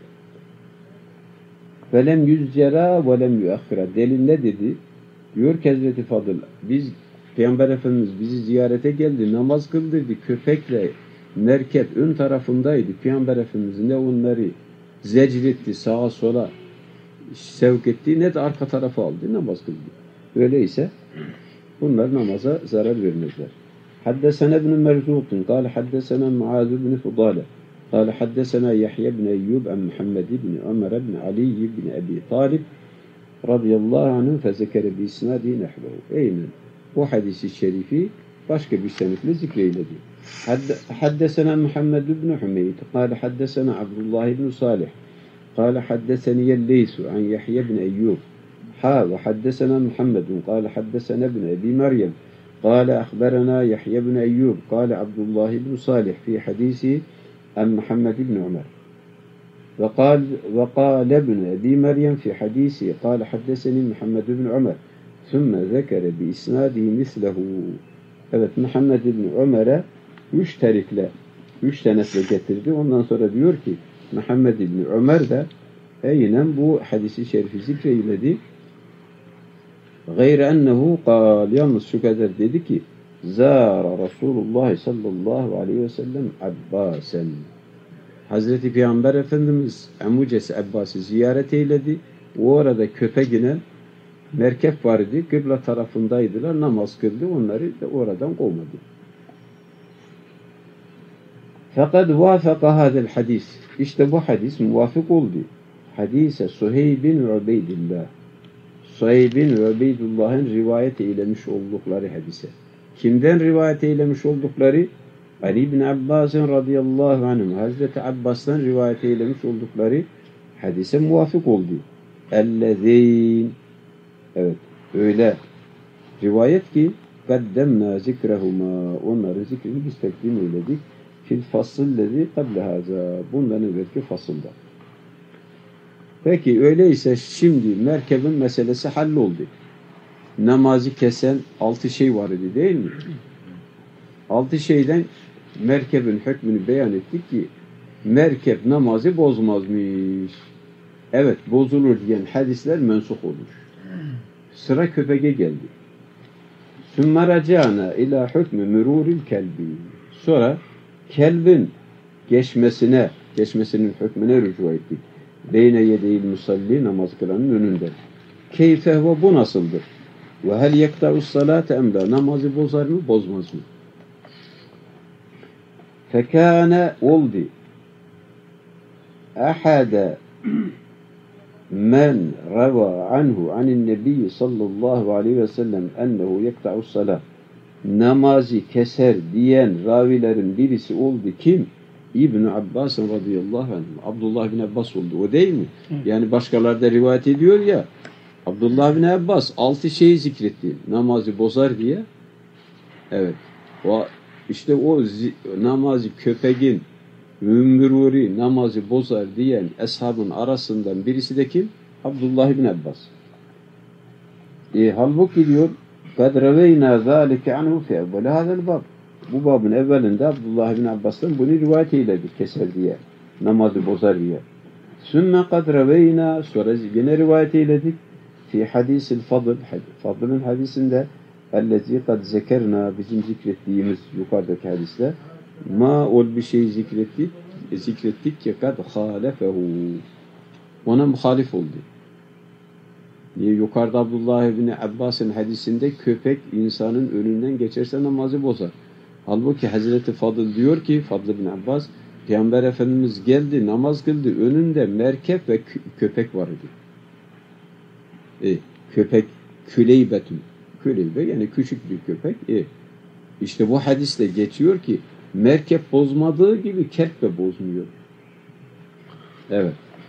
Velem yüzcera velem yuakhira. Delil ne dedi? Diyor ki Hazreti Fadıl, biz Peygamber Efendimiz bizi ziyarete geldi, namaz kıldırdı, köpekle merkep ön tarafındaydı. Peygamber Efendimiz ne onları zecretti, sağa sola sevk etti, ne de arka tarafa aldı, namaz kıldı. Öyleyse bunlar namaza zarar vermezler. Haddesena ibn Merzuk'un, kâle haddesena Muaz ibn Fudale, kâle haddesena Yahya ibn Eyyub an Muhammed ibn Ömer ibn Ali ibn Abi Talib radıyallahu anh'ın fezekere bi isnadi nehvehu. Eynen. Bu hadisi şerifi başka bir senetle zikreyledi. Haddesena Muhammed ibn Hümeyd, kâle haddesena Abdullah ibn Salih, kâle haddeseni Leysu an Yahya ibn Eyyub, ve haddesena Muhammedun, kâle haddesena ibn Ebi Meryem, kâle akhberena Yahya ibn Eyyub, kâle Abdullah ibn Salih fi hadisi an Muhammed ibn Ömer. وقال ابن أبي مريم في حديثه قال حدثني محمد بن عمر ثم ذكر بإسناده مثله. Evet, Muhammed ibn Ömer'e 3 tanesle getirdi. Ondan sonra diyor ki Muhammed ibn Ömer de aynen bu hadisi şerifi zikreyledi. Gayre ennehu kal, yalnız şu kadar dedi ki zâra Resulullah sallallahu aleyhi ve sellem Abbasen. Hazreti Peygamber Efendimiz amcası Abbas'ı ziyaret eyledi. O arada köpeğine merkep var idi. Kıbla tarafındaydılar. Namaz kıldı. Onları da oradan kovmadı. Fakat vafaka hadel hadis. İşte bu hadis muvafık oldu. Hadise Suheyb bin Ubeydillah. Suheyb bin Ubeydullah'ın rivayet eylemiş oldukları hadise. Kimden rivayet eylemiş oldukları? Ali ibn Abbas'ın radıyallahu anhüm, Hazreti Abbas'tan rivayet eylemiş oldukları hadise muvafık oldu. Ellezîn, evet, öyle rivayet ki kaddemna zikrehuma, onların zikrini biz takdim eyledik. Fil fasıllezi kable haza, bundan evvelki fasılda. Peki öyleyse şimdi merkebin meselesi halloldu. Namazı kesen 6 şey var idi değil mi? 6 şeyden merkebin hükmünü beyan ettik ki merkep namazı bozmazmış. Evet, bozulur diyen hadisler mensuh olur. Sıra köpeğe geldi. Sümme raca'na ila hükmü müruril kelbi. Sonra kelbin geçmesinin hükmüne rücu ettik. Beyne yedeyil musalli, namaz kılanın önünde. Keyfe ve bu nasıldır? Ve hel yekta'us salate emla, namazı bozar mı bozmaz mı? Fekâne oldu ahada men rava anhu anin nebiyyi sallallahu aleyhi ve sellem ennehu yekta'us salat, namazı keser diyen ravilerin birisi oldu. Kim? İbn Abbas radıyallahu anh. Abdullah bin Abbas oldu. O değil mi? Yani başkaları da rivayet ediyor ya. Abdullah bin Abbas 6 şeyi zikretti. Namazı bozar diye. Evet. İşte o namazı köpeğin mümbiruri namazı bozar diyen eshabın arasından birisi de kim? Abdullah bin Abbas. Halbuki diyor قَدْ رَوَيْنَا ذَٰلِكَ عَنْهُ فِي اَوَّلِ هَذَا الْبَابِ. Bu babın evvelinde Abdullah bin Abbas'tan bunu rivayet eyledik keser diye. Namazı bozar diye. Sümme قَدْ رَوَيْنَا, sonra yine rivayet eyledik. Fi hadisil fadl, Fadl'ın hadisinde ellezî kad zekerna bizim zikrettiğimiz yukarıdaki hadiste ma ol bir şey zikrettik ki kad halefehu ona muhalif oldu. Diye yukarıda Abdullah ibn Abbas'ın hadisinde köpek insanın önünden geçerse namazı bozar. Halbuki Hazreti Fadıl diyor ki Fadıl ibn Abbas Peygamber Efendimiz geldi namaz kıldı önünde merkep ve köpek vardı. Köpek küleybetün. Küleybe yani küçük bir köpek. İşte bu hadiste geçiyor ki merkep bozmadığı gibi kelp de bozmuyor. Evet.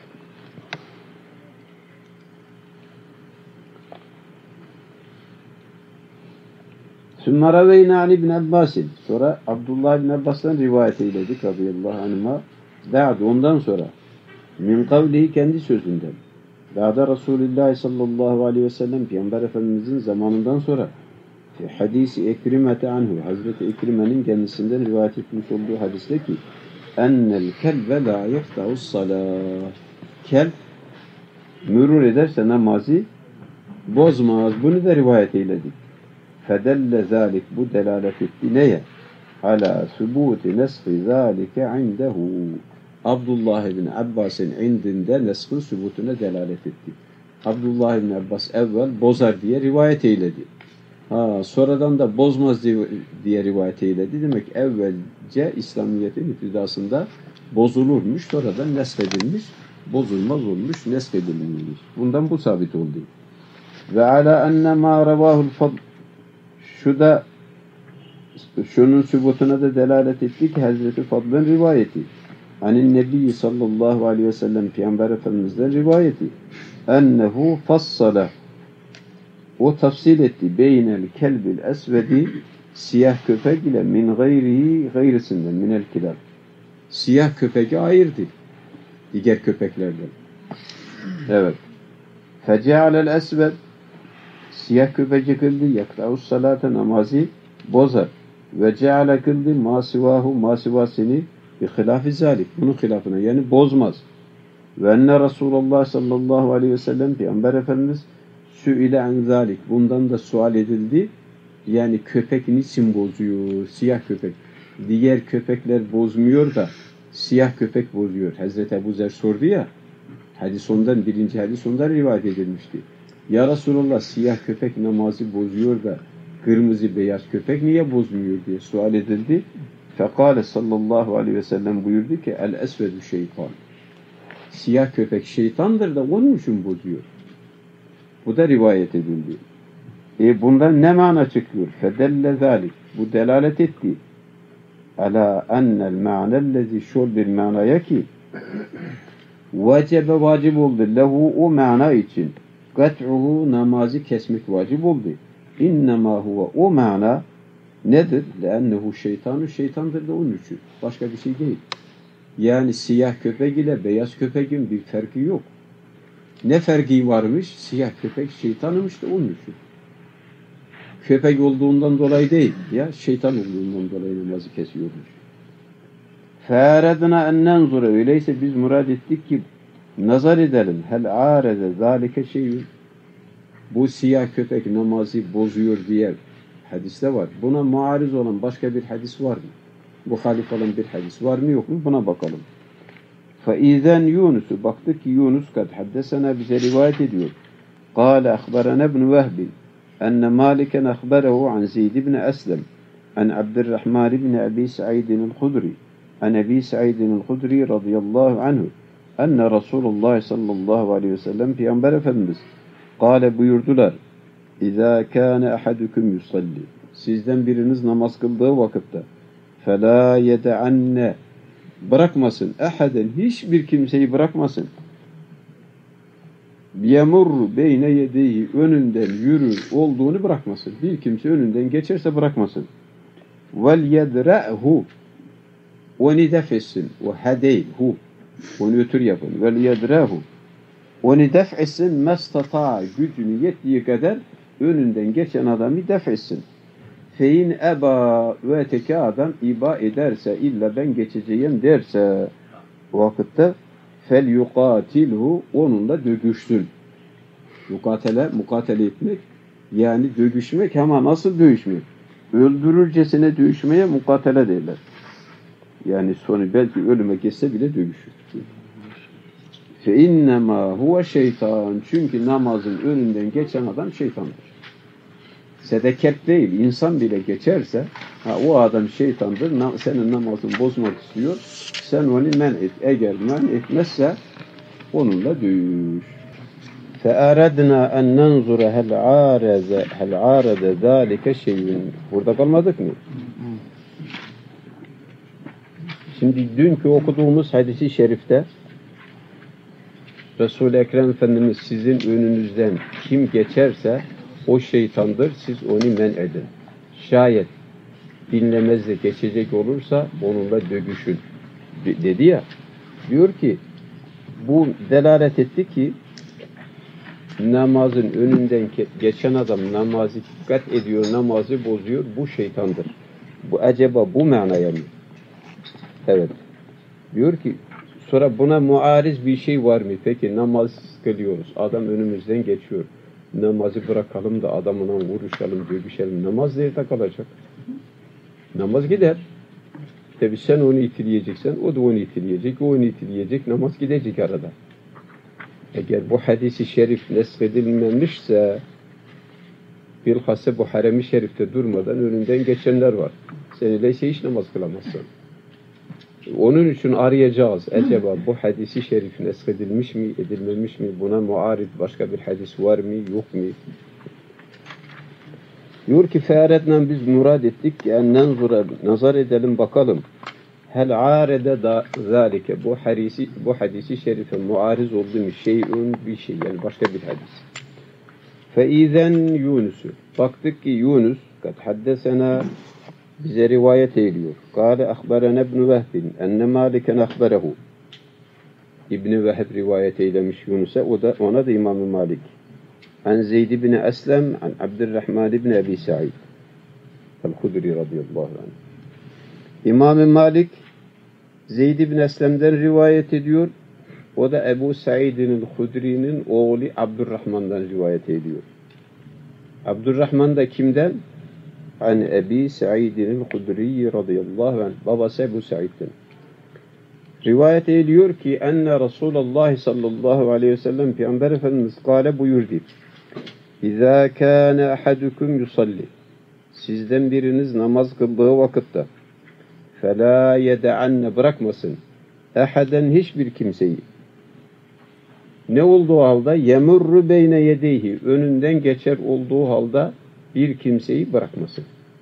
Sümme raveyna Ali bin Abbas'in. Sonra Abdullah bin Abbas'tan rivayet eyledik radıyallahu anhuma. Ba'du ondan sonra min kavlihi kendi sözünden. Ba'da Resulullah sallallahu aleyhi ve sellem Peygamber Efendimizin zamanından sonra fi hadisi Ekrimete anhu Hazreti Ekrime'nin kendisinden rivayet etmiş olduğu hadiste ki ennel kelbe la yeftahus salah kelp mürür ederse namazı bozmaz. Bunu da rivayet eyledik. Fedelle zalik bu delalet etti neye? Ala subuti nesfi zalike indehu. Abdullah ibn Abbas'ın indinde neskın subutuna delalet etti. Abdullah ibn Abbas evvel bozar diye rivayet eyledi. Sonradan da bozmaz diye rivayet eyledi. Demek evvelce İslamiyet'in iktidasında bozulurmuş, sonradan neskedilmiş, bozulmaz olmuş, neskedilmiş. Bundan bu sabit oldu. Ve ala enne ma revahul fadl şu da şunun sübutuna da delalet etti ki Hazreti Fadl'ın rivayeti. Anin Nebi sallallahu aleyhi ve sellem Peygamber Efendimiz'den rivayeti. Ennehu fassala o tafsil etti. Beynel kelbil esvedi siyah köpek ile min gayrihi gayrisinden minel kilab. Siyah köpeği ayırdı. Diğer köpeklerden. Evet. Fecealel esved siyah köpeci kıldı. Yakta'us salate namazı bozar. Ve ceale kıldı masivahu masivasini bi hilafi zalik. Bunun hilafına yani bozmaz. Ve enne Resulullah sallallahu aleyhi ve sellem Peygamber Efendimiz sü'ile an zalik. Bundan da sual edildi. Yani köpek niçin bozuyor? Siyah köpek. Diğer köpekler bozmuyor da siyah köpek bozuyor. Hazreti Ebu Zer sordu ya. Birinci hadis ondan rivayet edilmişti. Ya Resulallah siyah köpek namazı bozuyor da kırmızı beyaz köpek niye bozmuyor diye sual edildi. Fekale sallallahu aleyhi ve sellem buyurdu ki el esvedu şeytan. Siyah köpek şeytandır da onun için bozuyor. Bu da rivayet edildi. Bundan ne mana çıkıyor? Fedelle zalik. Bu delalet etti. Ala ennel ma'nellezi şol bir manaya ki vacebe vacip oldu. Lehu o mana için kat'uhu namazı kesmek vacip oldu. İnnemâ huve o mana nedir? Lennehu şeytanu şeytandır da onun için. Başka bir şey değil. Yani siyah köpek ile beyaz köpeğin bir farkı yok. Ne farkı varmış? Siyah köpek şeytanımış da onun için. Köpek olduğundan dolayı değil. Ya şeytan olduğundan dolayı namazı kesiyormuş. Fâredna en nenzure. Öyleyse biz murad ettik ki nazar edelim. Hel ârede zâlike şeyün. Bu siyah köpek namazı bozuyor diye hadiste var. Buna muariz olan başka bir hadis var mı? Muhalif olan bir hadis var mı yok mu? Buna bakalım. فَاِذَنْ Yunus'u baktık ki Yunus kad haddesena bize rivayet ediyor. قال أخبرنا ابن وهب أن مالكا أخبره عن زيد بن أسلم عن عبد الرحمن بن أبي سعيد الخدري عن أبي سعيد الخدري رضي الله عنه أن رسول الله صلى الله عليه وسلم Peygamber Efendimiz قال buyurdular İzâ kâne ahadukum yusalli sizden biriniz namaz kıldığı vakitte فَلَا يَدَعَنَّ bırakmasın. Ehaden hiçbir kimseyi bırakmasın. Yemur beyne yediği önünden yürür olduğunu bırakmasın. Bir kimse önünden geçerse bırakmasın. Vel yedre'hu onu def etsin. O hadeyl hu onu ötür yapın. Vel yedre'hu onu def etsin mestata gücünü yettiği kadar önünden geçen adamı def etsin. Fein eba ve öteki adam iba ederse illa ben geçeceğim derse o vakitte fel yukatilhu onunla dövüşsün. Mukatele etmek Yani dövüşmek ama nasıl dövüşmek? Öldürürcesine dövüşmeye mukatele derler. Yani sonu belki ölüme geçse bile dövüşür. Fe innema huve şeytan. Çünkü namazın önünden geçen adam şeytandır. Sedeket değil, insan bile geçerse o adam şeytandır. Senin namazını bozmak istiyor. Sen onu men et. Eğer men etmezse onunla dövüş. فَاَرَدْنَا اَنْ نَنْظُرَ هَلْ عَارَدَ ذَٰلِكَ شَيْءٍ. Burada kalmadık mı? Şimdi dünkü okuduğumuz hadisi şerifte Resul-i Ekrem Efendimiz sizin önünüzden kim geçerse o şeytandır, siz onu men edin. Şayet dinlemez de geçecek olursa onunla dövüşün dedi ya. Diyor ki bu delalet etti ki namazın önünden geçen adam namazı dikkat ediyor, namazı bozuyor, bu şeytandır. Bu acaba bu manaya mı? Evet. Diyor ki sonra buna muariz bir şey var mı? Peki namaz kılıyoruz. Adam önümüzden geçiyor. Namazı bırakalım da adamına vuruşalım, dövüşelim. Namaz nerede kalacak? Namaz gider. Tabi sen onu itileyeceksen, o da onu itileyecek, o onu itileyecek. Namaz gidecek arada. Eğer bu hadisi şerif neskedilmemişse bilhassa bu harem-i şerifte durmadan önünden geçenler var. Sen öyleyse hiç namaz kılamazsın. Onun için arayacağız. Acaba bu hadisi şerif neskedilmiş mi, edilmemiş mi? Buna muarid başka bir hadis var mı, yok mu? Diyor ki fe'aretnen biz murad ettik ki en nenzura, nazar edelim bakalım. Hel arede da zalike, bu hadisi şerife muariz oldu mu şeyün bir şey, yani başka bir hadis. Feizen Yunus'u, baktık ki Yunus kad haddesena bize rivayet ediyor. Kâle ahberene ibn Vehbin enne Maliken ahberehu. İbn-i Vehb rivayet eylemiş Yunus'a, ona da İmam-ı Malik. An Zeyd ibn Eslem, an Abdurrahman ibn Ebi Sa'id el-Hudri radıyallahu anh. İmam-ı Malik Zeyd ibn Eslem'den rivayet ediyor. O da Ebu Sa'id'in el-Hudri'nin oğlu Abdurrahman'dan rivayet ediyor. Abdurrahman da kimden? An Ebi Sa'id'in el-Hudri radıyallahu anh. Babası Ebu Sa'id'den. Rivayet ediyor ki enne Resulullah sallallahu aleyhi ve sellem Peygamber Efendimiz kâle buyurdu. İzâ kâne ahadukum yusalli. Sizden biriniz namaz kıldığı vakitte فَلَا يَدَعَنَّ bırakmasın. Ehaden hiçbir kimseyi. Ne olduğu halde yemurru beyne yedeyhi, önünden geçer olduğu halde bir kimseyi bırakmasın.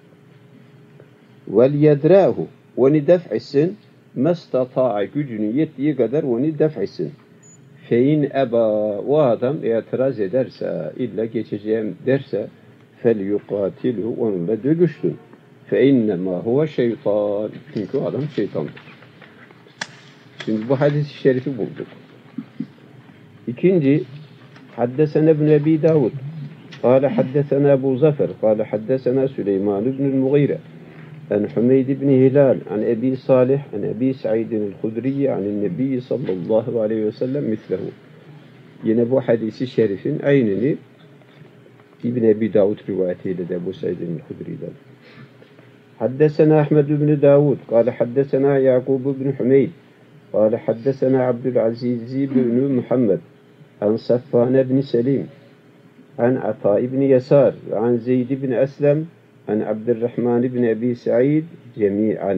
Vel yedrahu, onu def etsin. Mestata'a, gücünün yettiği kadar onu def etsin. Fein eba, o adam itiraz ederse, illa geçeceğim derse fel yuqatilu, onunla dövüşsün. فَاِنَّمَا هُوَ şeytan. Çünkü o adam şeytandır. Şimdi bu hadis-i şerifi bulduk. İkinci, haddesene ibn Ebi Davud. Kâle haddesena Ebu Zafer. Kâle haddesena Süleyman ibn-i Mughire. An Hümeyd ibn Hilal. An Ebi Salih. An Ebi Sa'idin el-Hudriye. An Nebi sallallahu aleyhi ve sellem mislehu. Yine bu hadis-i şerifin aynını İbn Ebi Davud rivayetiyle de Ebu Sa'idin el-Hudri'den. حدثنا أحمد بن داود قال حدثنا يعقوب بن حميد قال حدثنا عبد العزيز بن محمد عن صفان بن سليم عن عطاء بن يسار عن زيد بن أسلم عن عبد الرحمن بن أبي سعيد جميعا.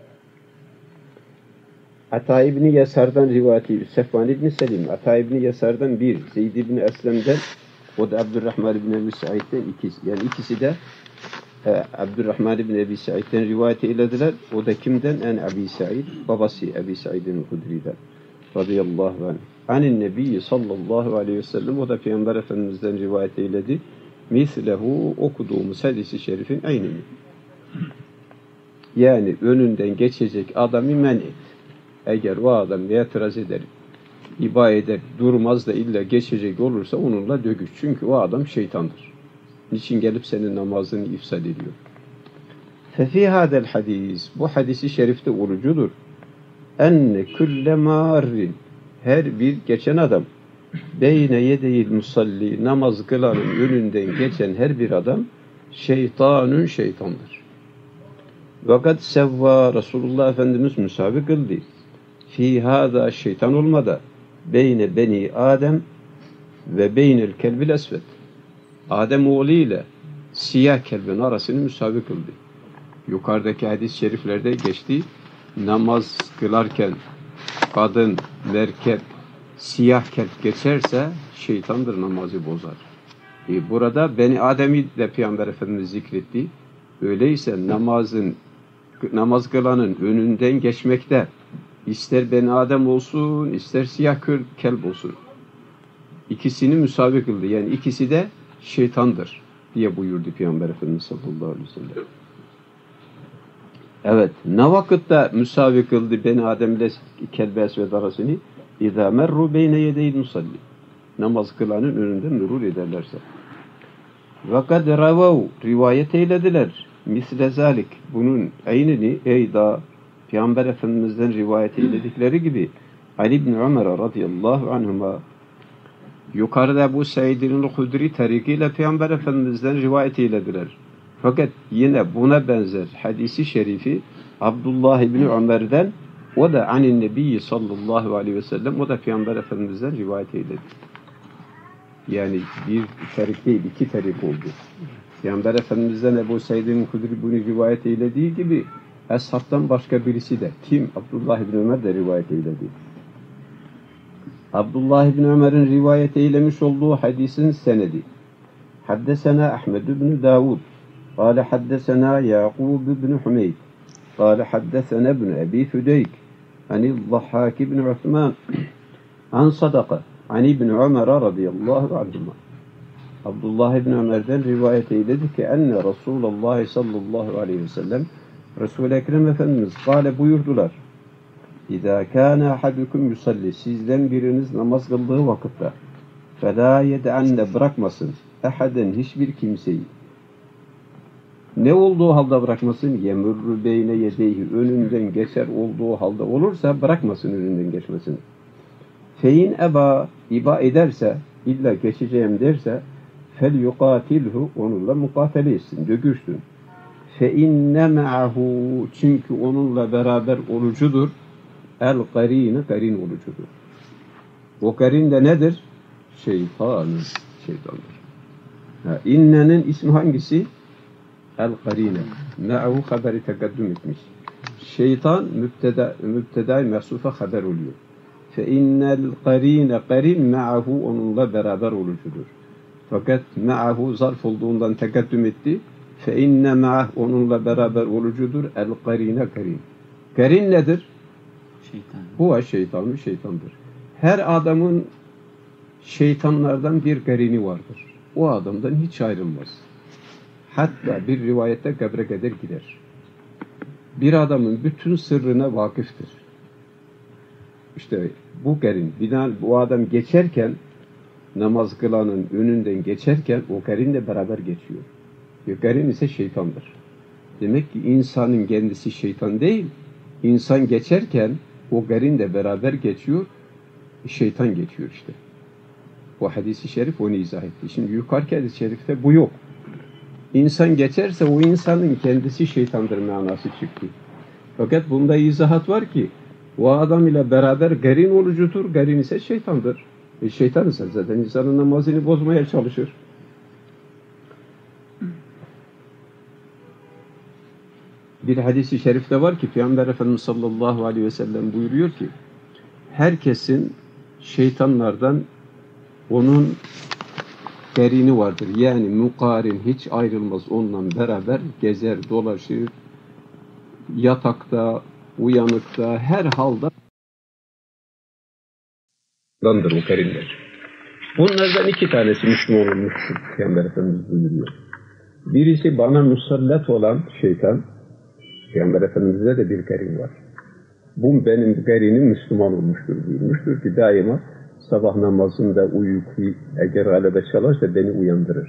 Ata İbni Yasar'dan rivayeti, Sefvan İbni Selim, Ata İbni Yasar'dan bir, Zeyd İbni Eslem'den, o da Abdurrahman İbni Ebi Sa'id'den ikisi. Yani ikisi de Abdurrahman İbni Ebi Sa'id'den rivayet eylediler. O da kimden? En Ebi Sa'id, babası Ebi Sa'id'in Hudri'den. Radıyallahu anh. Anin Nebi sallallahu aleyhi ve sellem, o da Peygamber Efendimiz'den rivayet eyledi. Mislehu, okuduğumuz hadis-i şerifin aynını. Yani önünden geçecek adamı men et. Eğer o adam itiraz eder, iba eder, durmaz da illa geçecek olursa onunla dövüş. Çünkü o adam şeytandır. Niçin gelip senin namazını ifsad ediyor? Fefi hadel hadis, bu hadisi şerifte olucudur. Enne külle marrin, her bir geçen adam, beyne yedeyil musalli, namaz kılanın önünden geçen her bir adam şeytanın şeytandır. Fakat sevva, Resulullah Efendimiz müsavi kıldı. Fi hâzâ, şeytan olmadı. Beyne beni Adem ve beynel kelbil esved. Adem oğlu ile siyah kelbin arasını müsavi kıldı. Yukarıdaki hadis-i şeriflerde geçti. Namaz kılarken kadın, merkep, siyah kelp geçerse şeytandır, namazı bozar. Burada Beni Adem'i de Peygamber Efendimiz zikretti. Öyleyse namaz kılanın önünden geçmekte ister Beni Adem olsun, ister siyah kelp olsun, İkisini müsavi kıldı. Yani ikisi de şeytandır diye buyurdu Peygamber Efendimiz sallallahu aleyhi ve sellem. Evet, ne vakitte müsavi kıldı Beni Adem ile kelb-i esved arasını? İzâ merru beyne yedeyil musalli. Namaz kılanın önünden mürur ederlerse. Vakad ravav, rivayet eylediler. Misle zalik, bunun aynını eyda Peygamber Efendimiz'den rivayet eyledikleri gibi Ali ibn Ömer radıyallahu anhuma, yukarıda bu Seyyid-i Hudri tarikiyle Peygamber Efendimiz'den rivayet eylediler. Fakat yine buna benzer hadisi şerifi Abdullah ibn Ömer'den, o da anin Nebi sallallahu aleyhi ve sellem, o da Peygamber Efendimiz'den rivayet eyledi. Yani bir tarik değil, iki tarik oldu. Peygamber Efendimiz'den Ebu Seyyid-i Hudri bunu rivayet eylediği gibi Eshab'tan başka birisi de, kim? Abdullah ibn Ömer de rivayet eyledi. Abdullah ibn Ömer'in rivayet eylemiş olduğu hadisin senedi. Haddesena Ahmed ibn Davud, قال حدثنا يعقوب بن حميد قال حدثنا ابن أبي فديك عن الضحاك بن عثمان عن صدقة عن ابن عمر رضي الله عنهما. Abdullah ibn Ömer'den rivayet eyledi ki enne Resulullah sallallahu aleyhi ve sellem, Resul-i Ekrem Efendimiz kâle buyurdular. İzâ kâne ahadukum yusalli, sizden biriniz namaz kıldığı vakitte felâ yed'anne, bırakmasın ehaden, hiçbir kimseyi. Ne olduğu halde bırakmasın? Yemurru beyne yedeyhi, önünden geçer olduğu halde olursa bırakmasın önünden geçmesini. Fein eba, iba ederse, illa geçeceğim derse, fel yukatilhu, onunla mukatele etsin, döküşsün. Fe inne ma'ahu, çünkü onunla beraber olucudur. El karine, karin olucudur. O karin de nedir? Şeytandır. İnnenin ismi hangisi? El karine. Ma'ahu haberi tekaddüm etmiş. Şeytan müpteda mehsufa haber oluyor. Fe innel karine, karin ma'ahu, onunla beraber olucudur. Fakat ma'ahu zarf olduğundan tekaddüm etti. Fe inne ma'ah, onunla beraber olucudur. El karine, karin. Karin nedir? Şeytan. Huve şeytanı, şeytandır. Her adamın şeytanlardan bir karini vardır. O adamdan hiç ayrılmaz. Hatta bir rivayette kabre kadar gider. Bir adamın bütün sırrına vakıftır. İşte bu karin, bu adam geçerken, namaz kılanın önünden geçerken o karinle beraber geçiyor. Karin ise şeytandır. Demek ki insanın kendisi şeytan değil, insan geçerken o karinle beraber geçiyor, şeytan geçiyor işte. Bu hadis-i şerif onu izah etti. Şimdi yukarıki hadis-i şerifte bu yok. İnsan geçerse o insanın kendisi şeytandır manası çıktı. Fakat bunda izahat var ki o adam ile beraber garin olucudur, garin ise şeytandır. Şeytan ise zaten insanın namazını bozmaya çalışır. Bir hadis-i şerifte var ki Peygamber Efendimiz sallallahu aleyhi ve sellem buyuruyor ki herkesin şeytanlardan onun karini vardır. Yani mukarin, hiç ayrılmaz, onunla beraber gezer, dolaşır, yatakta, uyanıkta, her halde dandır o karinler. Bunlardan iki tanesi Müslüman olmuştur. Peygamber Efendimiz buyuruyor. Birisi bana musallat olan şeytan, Peygamber Efendimiz'de de bir karin var. Bu benim karinim Müslüman olmuştur buyurmuştur ki daima sabah namazında uyku eğer galebe çalarsa beni uyandırır.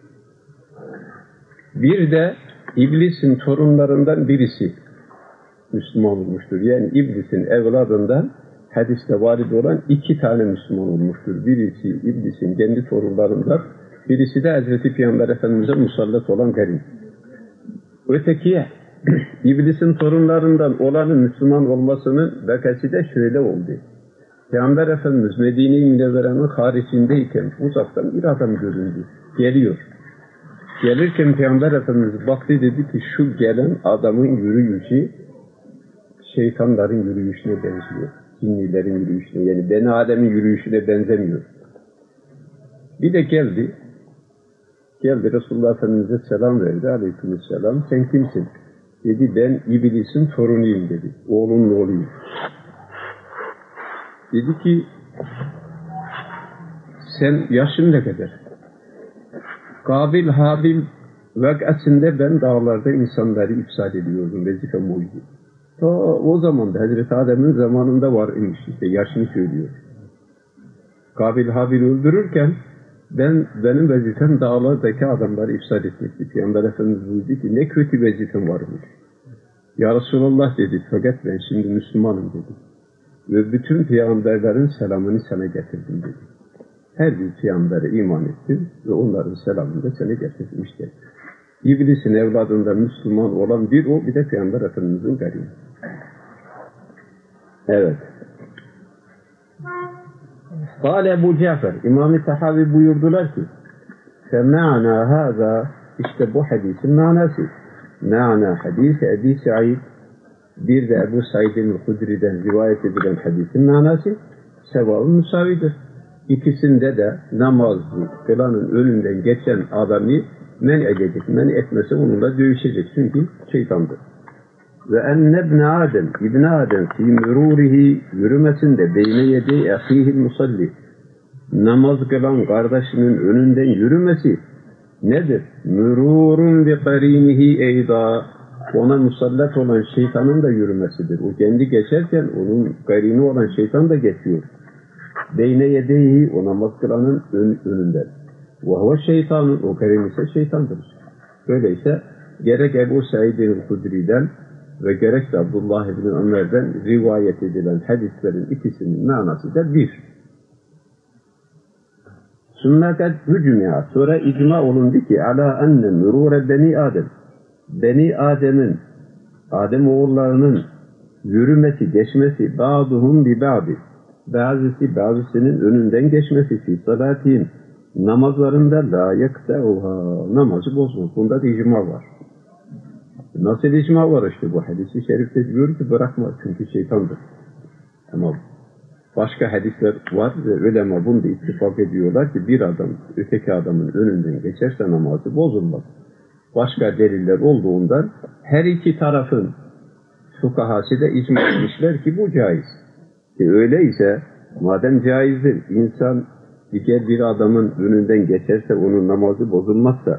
Bir de iblisin torunlarından birisi Müslüman olmuştur. Yani iblisin evladından hadiste varid olan 2 tane Müslüman olmuştur. Birisi İblisin kendi torunlarından, birisi de Hazreti Peygamber Efendimiz'e musallat olan Karim. Öteki İblisin torunlarından olanın Müslüman olmasının vakası da şöyle oldu. Peygamber Efendimiz Medine-i Münevvere'nin haricindeyken uzaktan bir adam göründü. Geliyor. Gelirken Peygamber Efendimiz baktı, dedi ki şu gelen adamın yürüyüşü şeytanların yürüyüşüne benziyor. Cinnilerin yürüyüşüne, yani Beni Adem'in yürüyüşüne benzemiyor. Bir de geldi Resulullah Efendimiz'e selam verdi. Aleykümselam. Sen kimsin? Dedi ben İblis'in torunuyum dedi. Oğlunun oğluyum. Dedi ki sen yaşın ne kadar? Kabil Habil vakasında ben dağlarda insanları ifsad ediyordum. Vazifem oydu. Ta o zaman da Hazreti Adem'in zamanında var imiş, işte yaşını söylüyor. Kabil Habil öldürürken benim vazifem dağlardaki adamları ifsad etmekti. Peygamber Efendimiz buyurdu ki ne kötü vazifem varmış. Ya Resulallah dedi, fakat ben şimdi Müslümanım dedi. Ve bütün peygamberlerin selamını sana getirdim dedi. Her bir peygambere iman ettim ve onların selamını da sana getirmiştir. İblisin evladında Müslüman olan bir o, bir de Peygamber Efendimiz'in garibi. Evet. Kâle Ebu Cafer, İmam-ı Tahavi buyurdular ki, فَمَعْنَا هَذَا, işte bu hadisin manası. Ma'na hadisi Ebi Sa'id, bir de Ebu Said'in Hudri'den rivayet edilen hadisin manası sevabı müsavidir. İkisinde de namazı kılanın önünden geçen adamı men edecek, men etmese onunla dövüşecek çünkü şeytandır. Ve enne İbn Adem fi mürurihi, yürümesinde beyne yedi ahihil musalli, namaz kılan kardeşinin önünden yürümesi nedir? Mürurun bi qarinihi eyda, ona musallat olan şeytanın da yürümesidir. O kendi geçerken onun qarini olan şeytan da geçiyor. Beyne yedeyi, o namaz kılanın önünden. Vahve şeytanın, o karin ise şeytandır. Öyleyse gerek Ebu Said el-Hudri'den ve gerek de Abdullah ibn Ömer'den rivayet edilen hadislerin ikisinin manası da bir. Sünnetet hücmüya, sonra icma olundu ki ala enne mürure beni Adem, Beni Adem'in, Adem oğullarının yürümesi, geçmesi, ba'duhum bi ba'di, bazısının önünden geçmesi fi salatihim, namazlarında la yekteuha, namazı bozmaz. Bunda da icma var. Nasıl icma var işte bu hadisi şerifte diyor ki bırakmaz çünkü şeytandır. Ama başka hadisler var ve ulema bunda ittifak ediyorlar ki bir adam öteki adamın önünden geçerse namazı bozulmaz. Başka deliller olduğundan her iki tarafın fukahası da icma etmişler ki bu caiz. Öyleyse madem caizdir, insan diğer bir adamın önünden geçerse onun namazı bozulmazsa,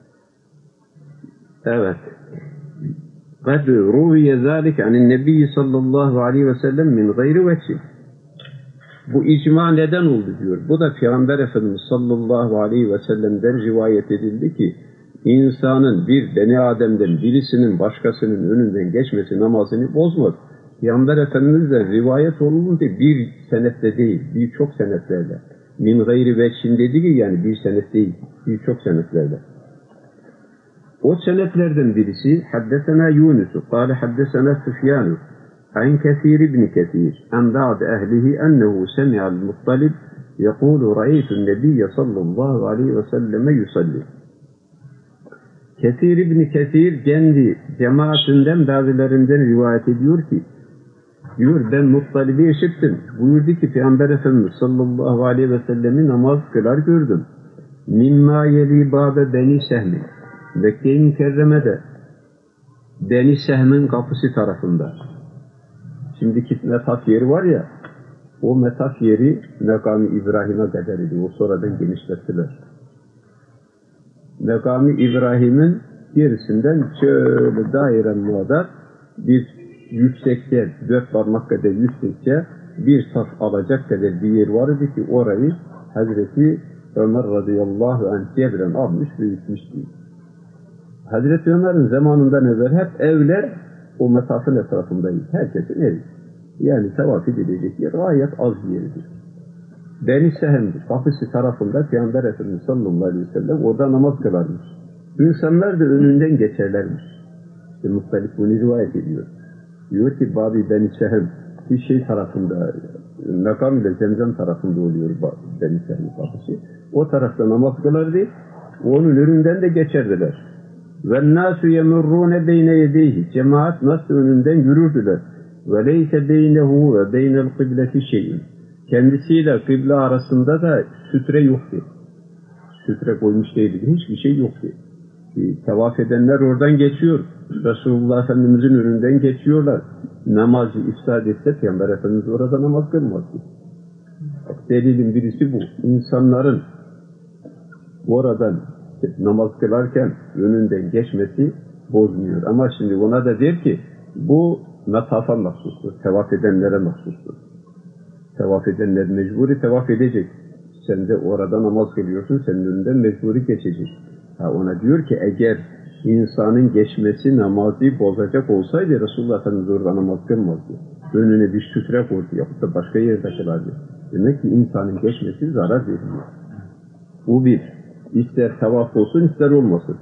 evet, قَدْ رُوِيَ ذَٰلِكَ عَنِ النَّبِيِّ sallallahu aleyhi ve sellem min gayri vecih. Bu icma neden oldu diyor. Bu da Peygamber Efendimiz sallallahu aleyhi ve sellem'den rivayet edildi ki insanın bir Beni Adem'den birisinin başkasının önünden geçmesi namazını bozmaz. Peygamber Efendimiz'den rivayet olundu bir senette değil, birçok senetlerle. Min gayri vechin dedi ki yani bir senet değil, birçok senetlerle. O senetlerden birisi haddesena Yunus'u, kâle haddesena Süfyân'u, an Kesîr ibn Kesîr, en ba'd ehlihi ennehu semi'al Muttalib, yekûlu ra'eytun nebiyye sallallahu aleyhi ve selleme yusalli. Kesîr ibn Kesîr kendi cemaatinden bazılarından rivayet ediyor ki, diyor ben Muttalib'i işittim. Buyurdu ki Peygamber Efendimiz sallallahu aleyhi ve sellemi namaz kılar gördüm. Mimma yeli bâbe beni sehmi. Mekke-i Mükerreme'de Beni Sehm'in kapısı tarafında. Şimdiki metaf yeri var ya, o metaf yeri Mekam-ı İbrahim'e kadar idi. O sonradan genişlettiler. Mekam-ı İbrahim'in gerisinden şöyle daire kadar bir yüksekte, 4 parmak kadar yüksekçe bir saf alacak kadar bir yer vardı ki orayı Hazreti Ömer radıyallahu anh cebren almış büyütmüştü. Hazreti Ömer'in zamanından evvel hep evler o mesafın etrafındaydı. Herkesin evi. Yani tavaf edilecek yer gayet az bir yerdir. Beni Sehem'dir. Kapısı tarafında Peygamber Efendimiz sallallahu aleyhi ve sellem orada namaz kılarmış. İnsanlar da önünden geçerlermiş. İşte Muttalip bunu rivayet ediyor. Diyor ki Babi Beni Sehem bir şey tarafında, Nakam ile Zemzem tarafında oluyor Beni Sehem'in kapısı. O tarafta namaz kılardı. Onun önünden de geçerdiler. وَالنَّاسُ يَمُرُّونَ بَيْنَ يَدَيْهِ Cemaat nasıl önünden yürürdüler. وَلَيْسَ بَيْنَهُ وَبَيْنَ الْقِبْلَةِ شَيْءٍ Kendisiyle kıble arasında da sütre yoktu. Sütre koymuş değildi. Hiçbir şey yoktu. Tavaf edenler oradan geçiyor. Resulullah Efendimiz'in önünden geçiyorlar. Namazı ifsad etse Peygamber Efendimiz orada namaz kılmazdı. Delilin birisi bu. İnsanların oradan namaz kılarken önünden geçmesi bozmuyor. Ama şimdi ona da der ki bu metafa mahsustur. Tevaf edenlere mahsustur. Tevaf edenler mecburi tevaf edecek. Sen de orada namaz kılıyorsun. Senin önünden mecburi geçecek. Ona diyor ki eğer insanın geçmesi namazı bozacak olsaydı Resulullah Efendimiz orada namaz kılmazdı. Önüne bir sütre koydu yapıp da başka yerde kılardı. Demek ki insanın geçmesi zarar veriyor. Bu bir. İster tavaf olsun ister olmasın.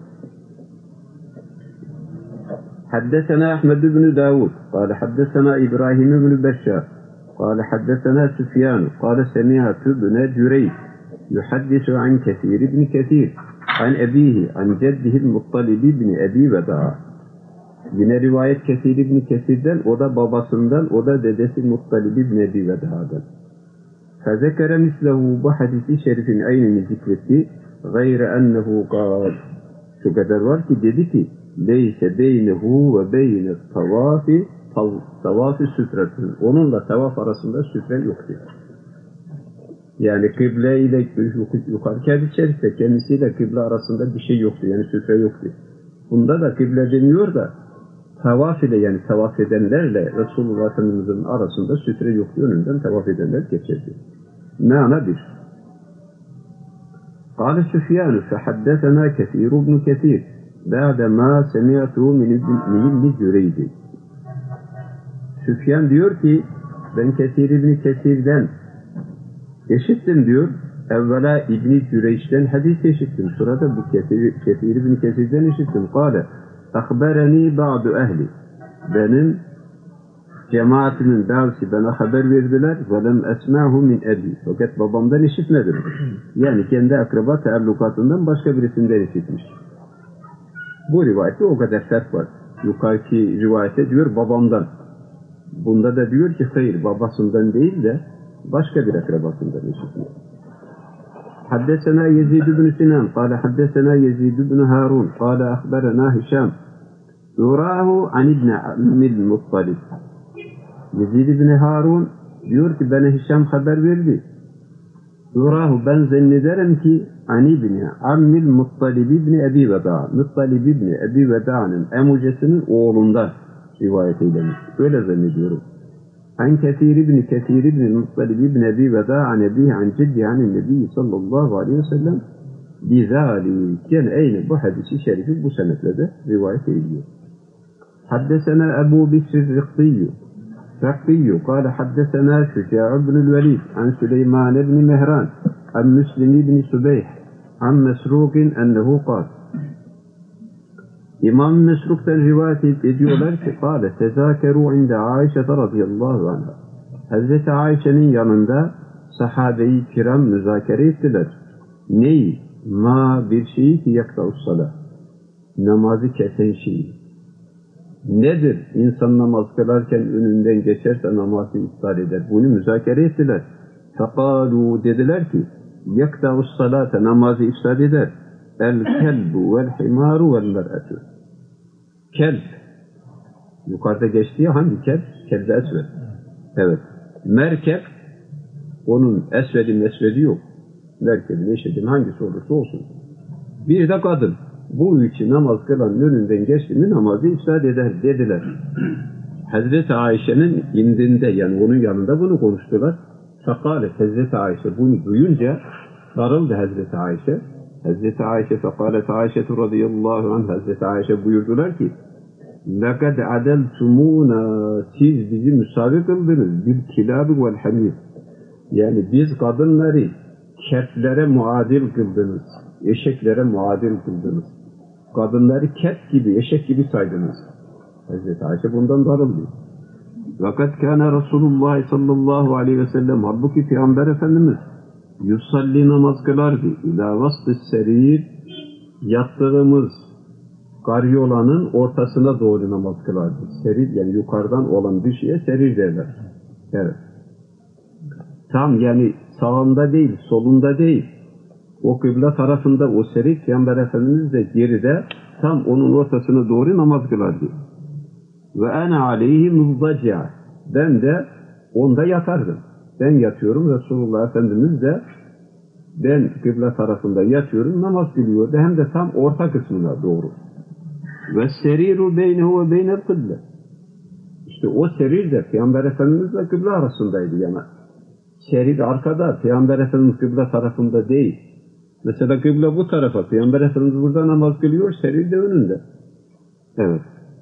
حدثنا أحمد بن داود قال حدثنا إبراهيم بن بشار قال حدثنا سفيان قال سمعت ابن جريج يحدث عن كثير بن كثير عن أبيه عن جده المطلب بن أبي وداع. Yine rivayet Kesir ibn Kesir'den, o da babasından, o da dedesi Muttalib ibn Ebi Veda'dan. Fezekere mislehu, bu hadisi şerifin aynını zikretti. Gayre ennehu kal. Şu kadar var ki dedi ki leyse beynehu ve beyne tavafi sütretun. Onunla tavaf arasında sütre yoktu. Yani kıble ile yukarı kendi şerifte kendisiyle kıble arasında bir şey yoktu. Yani sütre yoktu. Bunda da kıble deniyor da tavaf ile yani tavaf edenlerle Resulullah Efendimiz'in arasında sütre yoktu. Önünden tavaf edenler geçerdi. Mana bir. قال سفيان فحدثنا كثير بن كثير بعدما سمعته من ابن جريج. Süfyan diyor ki ben Kesir ibn Kesir'den işittim diyor. Evvela İbn-i Cüreyş'ten hadis işittim. Sonra da bu Kesir ibn Kesir'den işittim. Kale akbereni ba'du ehli. Benim cemaatimin bazısı bana haber verdiler. Ve lem esma'hu min ebi. Fakat babamdan işitmedim. Yani kendi akraba teallukatından başka birisinden işitmiş. Bu rivayette o kadar fark var. Yukarıki rivayette diyor babamdan. Bunda da diyor ki hayır babasından değil de başka bir akrabasından işitmiş. حدثنا يزيد بن سنان قال حدثنا يزيد بن هارون قال أخبرنا هشام يراه عن ابن عم المطلب. Yezid ibn Harun diyor ki bana Hişam haber verdi. Yurahu ben zannederim ki an ibn Ammil Muttalib ibn Ebi Veda. Muttalib ibn Ebi Veda'nın emucesinin oğlundan rivayet eylemiş. Öyle zannediyorum. An Kesir ibn Muttalib ibn Ebi Veda an ebihi an ciddi an nebi sallallahu aleyhi ve sellem bizalik. Yani aynı bu hadisi şerifi bu senetle de rivayet ediliyor. Haddesena Ebu Bisr Rıktiyyü قال حدثنا شجاع بن الوليد عن سليمان بن مهران عن مسلم بن سبيح عن مسروق أنه قال İmam Mesruk'tan rivayet ediyorlar ki قال تذاكروا عند عائشة رضي الله عنها. Hazreti Ayşe'nin yanında sahabe-i kiram müzakere ettiler. Neyi? Ma bir şeyi ki yaktavus-salah. Namazı kesen şeyi. Nedir? İnsan namaz kılarken önünden geçerse namazı iptal eder. Bunu müzakere ettiler. Fekalu dediler ki yaktavus salate namazı iptal eder. El kelbu vel himaru vel mer'etu. Kelb. Yukarıda geçtiği hangi kelb? Kelb esved. Evet. Merkep onun esvedi yok. Merkebin eşedin hangisi olursa olsun. Bir de kadın. Bu üçü namaz kılanın önünden geçti mi namazı iptal eder dediler. Hazreti Ayşe'nin indinde yani onun yanında bunu konuştular. Fekale Hazreti Ayşe bunu duyunca sarıldı Hazreti Ayşe. Hazreti Ayşe fekalet Ayşe radıyallahu anh Hazreti Ayşe buyurdular ki لَقَدْ عَدَلْتُمُونَ Siz bizi müsavi kıldınız. Bir kilâbi vel hamid. Yani biz kadınları ketlere muadil kıldınız. Eşeklere muadil kıldınız. Kadınları ket gibi, eşek gibi saydınız. Hazreti Ayşe bundan darılıyor. Fakat kâne Resulullah sallallahu aleyhi ve sellem, halbuki Peygamber Efendimiz yusalli namaz kılardı. İlâ vasfı serir, yattığımız karyolanın ortasına doğru namaz kılardı. Serir yani yukarıdan olan bir şeye serir derler. Evet. Tam yani sağında değil, solunda değil. O kıble tarafında o serir, Peygamber Efendimiz de geride tam onun ortasına doğru namaz kılardı. Ve ene aleyhi muzdaca. Ben de onda yatardım. Ben yatıyorum, Resulullah Efendimiz de ben kıble tarafında yatıyorum, namaz kılıyordu. Hem de tam orta kısmına doğru. Ve seriru beynehu ve beynel kıble. İşte o serir de Peygamber Efendimizle kıble arasındaydı yani. Serir arkada, Peygamber Efendimiz kıble tarafında değil. Mesela kıble bu tarafa, Peygamber Efendimiz burada namaz kılıyor, serir de önünde. Evet.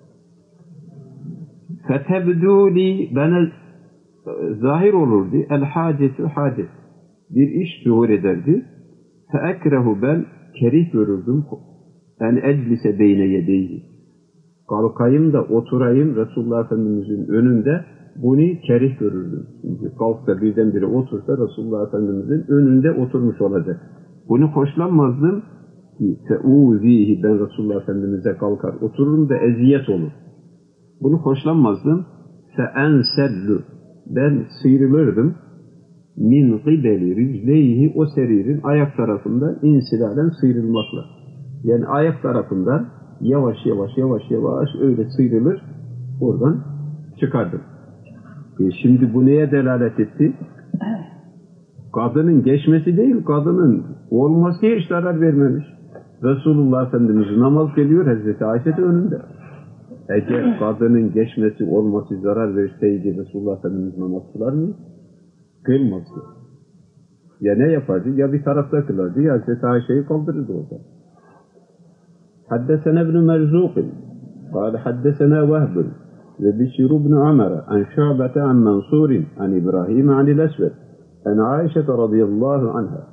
فَتَبْدُولِ Bana zahir olurdu. El-hâcetu hâcet. Bir iş zuhur ederdi. فَاَكْرَهُ Ben kerih görürdüm. Yani eclise beyne yedeyhi. Kalkayım da oturayım Resulullah Efendimiz'in önünde, bunu kerih görürdüm. Çünkü kalksa birdenbire otursa Resulullah Efendimiz'in önünde oturmuş olacak. Bunu hoşlanmazdım ki fe'ûzihi, ben Resulullah Efendimiz'e kalkar otururum da eziyet olur. Bunu hoşlanmazdım. Fe'ensellu, ben sıyrılırdım. Min qibeli ricleyhi, o seririn ayak tarafından insilalen sıyrılmakla. Yani ayak tarafından yavaş yavaş öyle sıyrılır, oradan çıkardım. Şimdi bu neye delalet etti? Kadının geçmesi değil, kadının olması hiç zarar vermemiş. Resulullah Efendimiz namaz kılıyor, Hazreti Ayşe de önünde. Eğer kadının geçmesi olması zarar verseydi Resulullah Efendimiz namaz kılar mı? Kılmazdı. Ya ne yapardı? Ya bir tarafta kılardı, ya Hazreti Ayşe'yi kaldırırdı orada. Haddesena ibn Merzuq قال حدثنا وهب وبشر بن عمر عن شعبة عن منصور عن إبراهيم عن الأسود عن عائشة رضي الله عنها.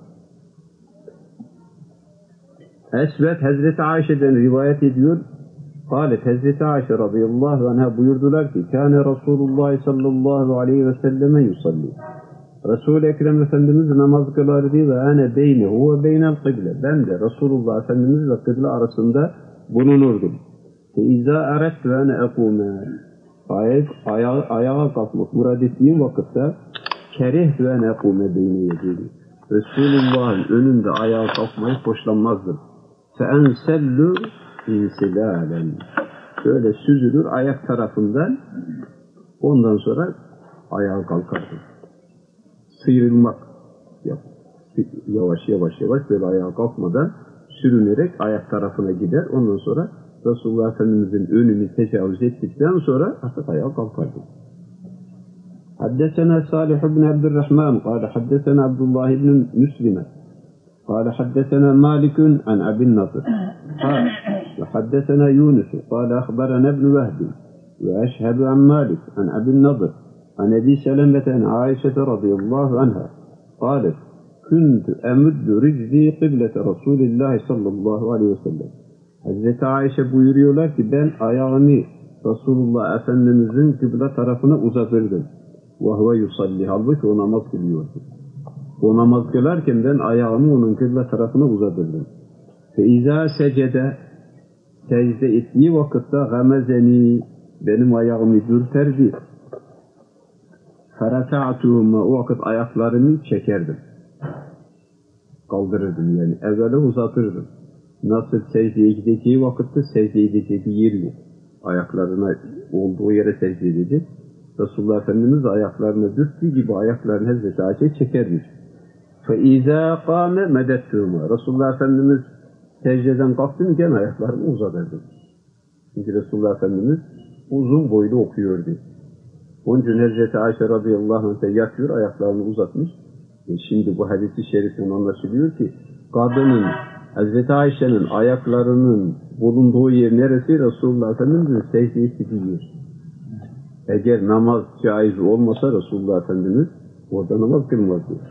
Esved Hazreti Ayşe'den rivayet ediyor. Kâlet Hazreti Ayşe radıyallahu anha buyurdular ki Kâne Resulullah sallallahu aleyhi ve selleme yusalli. Resul-i Ekrem Efendimiz namaz kılardı ve ene beynehu ve beynel kıble. Ben de Resulullah Efendimiz ve kıble arasında bulunurdum. İzâ erettu ene ekûmâ. Ayağa kalkmak murad ettiğim vakitte kerehtu ene ekûmâ beyne yedîli. Resulullah'ın önünde ayağa kalkmayı hoşlanmazdım. Feensellu insilâlen. Şöyle süzülür ayak tarafından, ondan sonra ayağa kalkardım. Sıyrılmak. Yavaş böyle ayağa kalkmadan sürünerek ayak tarafına gider. Ondan sonra Resulullah Efendimiz'in önünü tecavüz ettikten sonra artık ayağa kalkardım. Haddesena Salih ibn Abdurrahman قال حدثنا Abdullah ibn Müslim قال حدثنا مالك عن أبي النضر قال وحدثنا يونس قال أخبرنا ابن وهب وأشهد عن مالك عن أبي النضر عن أبي سلمة عن عائشة رضي الله عنها قالت كنت أمد رجلي قبلة رسول الله صلى الله عليه وسلم. Hazreti Ayşe buyuruyorlar ki ben ayağımı Resulullah Efendimiz'in kıble tarafına uzatırdım. وَهُوَ يُصَلِّ halbuki o namaz kılıyordu. O namaz kılarken ben ayağımı onun kıble tarafına uzatırdım. فَاِذَا secde secde ettiği vakitte غَمَزَنِي benim ayağımı dürterdi. فَرَفَعْتُهُمَا o vakit ayaklarımı çekerdim. Kaldırırdım yani. Evvela uzatırdım. Nasıl secdeye gideceği vakitte secdeye gideceği bir yer yok. Ayaklarına olduğu yere secde edecek. Resulullah Efendimiz ayaklarına dürttüğü gibi ayaklarını Hazreti Ayşe çekermiş. فَاِذَا قَامَ مَدَتْتُهُمَا Resulullah Efendimiz secdeden kalktım gene ayaklarını uzatırdım. Çünkü Resulullah Efendimiz uzun boylu okuyordu. Onun için Hazreti Ayşe radıyallahu anh'a yatıyor, ayaklarını uzatmış. Şimdi bu hadis-i şeriften anlaşılıyor ki kadının Hazreti Ayşe'nin ayaklarının bulunduğu yer neresi? Resulullah Efendimiz'in secde ettiği yer. Eğer namaz caiz olmasa Resulullah Efendimiz orada namaz kılmaz diyor.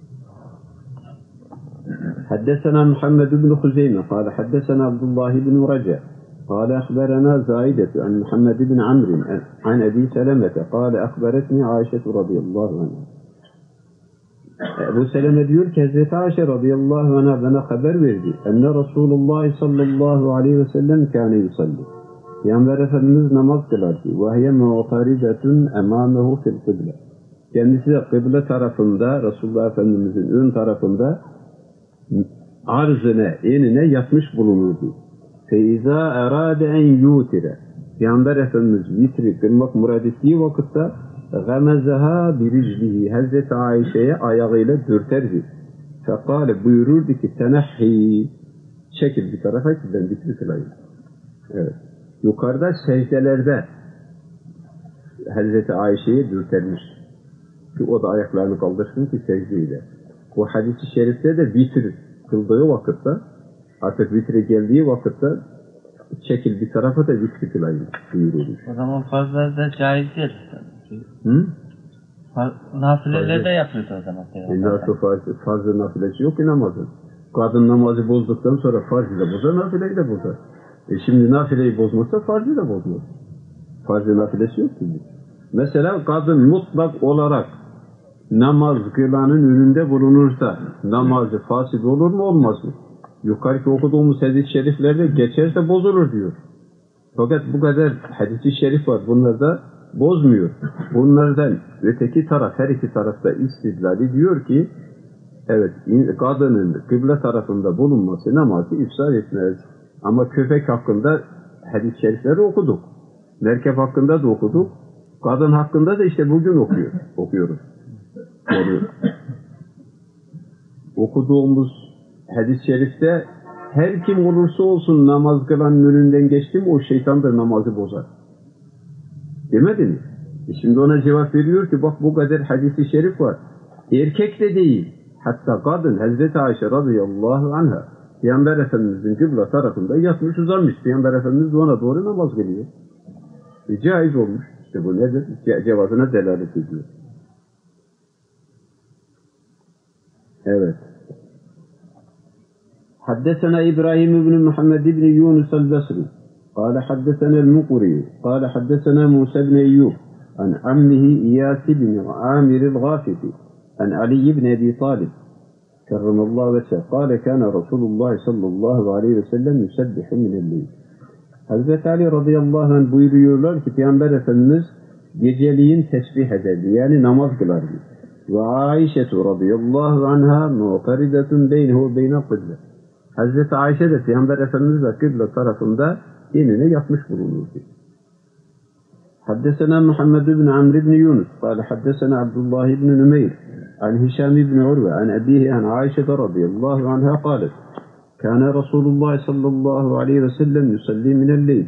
حدثنا محمد بن خزيمة قال حدثنا عبد الله بن رجاء قال أخبرنا زائدة عن محمد بن عمرو عن أبي سلمة قال أخبرتني عائشة رضي الله عنها. Ebu Seleme diyor ki Hazreti Ayşe radıyallahu anh'a bana haber verdi. Enne Resulullah sallallahu aleyhi ve sellem kâne yusalli. Peygamber Efendimiz namaz kılardı. Ve hiye mu'taridatun emâmehu fil kıble. Kendisi de kıble tarafında, Resulullah Efendimiz'in ön tarafında arzına, enine yatmış bulunurdu. Feiza erâde en yutire. Peygamber Efendimiz vitri kılmak murad ettiği vakitte غَمَزَهَا بِرِجْلِهِ Hazreti Ayşe'ye ayağıyla dürterdi. Fekale buyururdu ki tenahhi çekil bir tarafa ki ben vitri kılayım. Evet. Yukarıda secdelerde Hazreti Ayşe'ye dürtermiş. Ki o da ayaklarını kaldırsın ki secdeyle. O hadis-i şerifte de vitri kıldığı vakitte artık vitri geldiği vakitte çekil bir tarafa da vitri kılayım buyururmuş. O zaman farzlar da caiz değil. Hı? Nafilelerde yapıyordu o zaman. Nasıl farz-ı nafilesi yok ki namazın. Kadın namazı bozduktan sonra farzı da bozar, nafileyi de bozar. Şimdi nafileyi bozmazsa farzı da bozmaz. Farz-ı nafilesi yok ki. Mesela kadın mutlak olarak namaz kılanın önünde bulunursa namazı fasid olur mu olmaz mı? Yukarıki okuduğumuz hadis-i şeriflerde geçerse bozulur diyor. Fakat bu kadar hadis-i şerif var. Bunlar da bozmuyor. Bunlardan öteki taraf, her iki tarafta istidlali diyor ki evet, kadının kıble tarafında bulunması namazı ifsad etmez. Ama köpek hakkında hadis-i şerifleri okuduk. Merkep hakkında da okuduk. Kadın hakkında da işte bugün okuyoruz. Yani okuduğumuz hadis-i şerifte her kim olursa olsun namaz kılanın önünden geçti mi o şeytandır, namazı bozar. Demedi mi? Şimdi ona cevap veriyor ki bak bu kadar hadis-i şerif var. Erkek de değil. Hatta kadın Hazreti Ayşe radıyallahu anha Peygamber Efendimiz'in kıble tarafında yatmış uzanmış. Peygamber Efendimiz ona doğru namaz kılıyor. Caiz olmuş. İşte bu nedir? Cevazına delalet ediyor. Evet. حدثنا إبراهيم بن محمد بن يونس البصري قال حدثنا المقري قال حدثنا موسى بن أيوب عن عمه إياس بن عامر الغافقي عن علي بن أبي طالب كرم الله وجهه قال كان رسول الله صلى الله عليه وسلم يسبح من الليل. Hazreti Ali radıyallahu anh buyuruyorlar ki Peygamber Efendimiz geceliğin tesbih ederdi, yani namaz kılardı. Ve Ayşe radıyallahu anha mu'taridatun beynehu beyne kıble. Hazreti Ayşe de Peygamber Efendimiz'le kıble tarafında yenine yatmış bulunurdu. Haddesena Muhammed ibn Amr ibn Yunus قال حدثنا عبد الله بن نمير عن هشام بن عروة عن أبيه عن عائشة رضي الله عنها قالت كان رسول الله صلى الله عليه وسلم يصلي من الليل.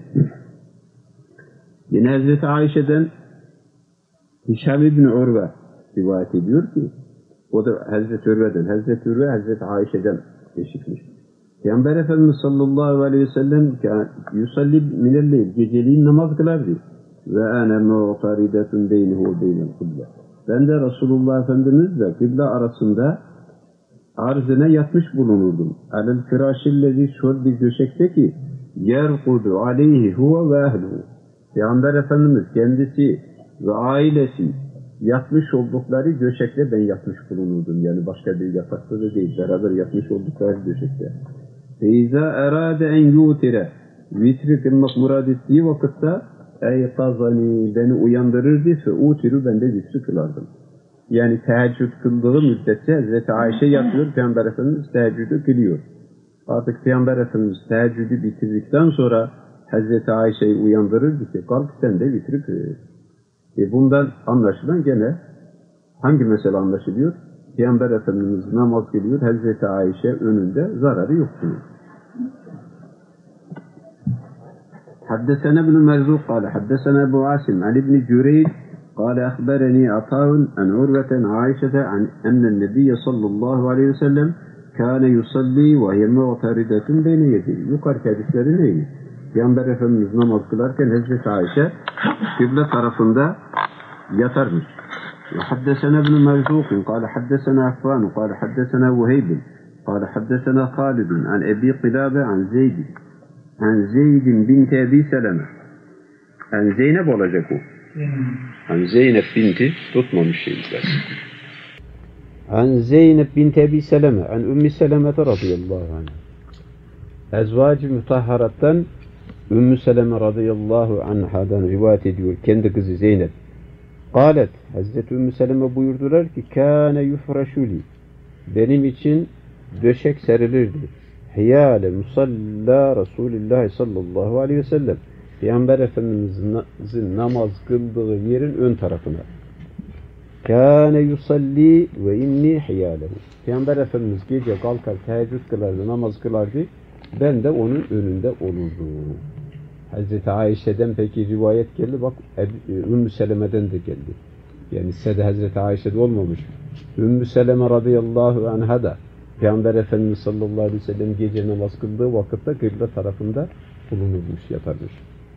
Yine Hazreti Ayşe'den Hişam ibn Urve rivayet ediyor ki o da Hazreti Urve'den, Hazreti Urve Hazreti Ayşe'den eşitmiş. Peygamber Efendimiz sallallahu aleyhi ve sellem yusalli minelleyl, geceliğin namaz kılardı. Ve ene mu'taridatun beynehu beynel kıble. Ben de Resulullah Efendimizle kıble arasında arzına yatmış bulunurdum. Alel firâşillezî şur bir döşekte ki yerkudu aleyhi huve ve ehluhu. Peygamber Efendimiz kendisi ve ailesi yatmış oldukları döşekte ben yatmış bulunurdum. Yani başka bir yatakta da değil, beraber yatmış oldukları döşekte. Feiza erade en yutire, vitri kılmak murad ettiği vakitte eytazani, beni uyandırırdı fe utiru, ben de vitri kılardım. Yani teheccüd kıldığı müddetçe Hazreti Ayşe yatıyor, Peygamber Efendimiz teheccüdü kılıyor. Artık Peygamber Efendimiz teheccüdü bitirdikten sonra Hazreti Ayşe'yi uyandırırdı ki kalk sen de vitri kıl. Bundan anlaşılan gene hangi mesele anlaşılıyor? Peygamber Efendimiz namaz kılıyor, Hazreti Ayşe önünde, zararı yoktur. حدثنا ابن مرزوق قال حدثنا أبو عاصم عن ابن جريج قال أخبرني عطاء عن عروة عن عائشة عن أن النبي صلى الله عليه وسلم kâne yusalli ve hiye mu'teridetun beyne yedeyhi. Yukarıki hadisleri neymiş? Peygamber Efendimiz namaz kılarken Hazreti Ayşe kıble tarafında yatarmış. وحدثنا ابن مرزوق قال حدثنا عفان قال حدثنا وهيب قال حدثنا خالد عن أبي قلابة عن زيد بنت أبي سلمة عن Zeynep olacak o. An Zeynep binti tutmamış şeyler. An Zeynep binti Ebi Seleme an Ümmü Seleme radıyallahu anh. Ezvacı mutahharattan Ümmü Seleme radıyallahu anhadan rivayet ediyor kendi kızı Zeynep. Kalet, Hazreti Ümmü Seleme buyurdular ki kâne yufraşuli, benim için döşek serilirdi. Hiyâle musalla Resulullah sallallahu aleyhi ve sellem, Peygamber Efendimiz'in namaz kıldığı yerin ön tarafına. Kâne yusalli ve inni hiyâlehu. Peygamber Efendimiz gece kalkar teheccüd kılardı, namaz kılardı. Ben de onun önünde olurdum. Hazreti Ayşe'den peki rivayet geldi. Bak Ümmü Seleme'den de geldi. Yani sede Hazreti Ayşe'de olmamış. Ümmü Seleme radıyallahu anha da Peygamber Efendimiz sallallahu aleyhi ve sellem gece namaz kıldığı vakitte kıble tarafında bulunurmuş, yatarmış.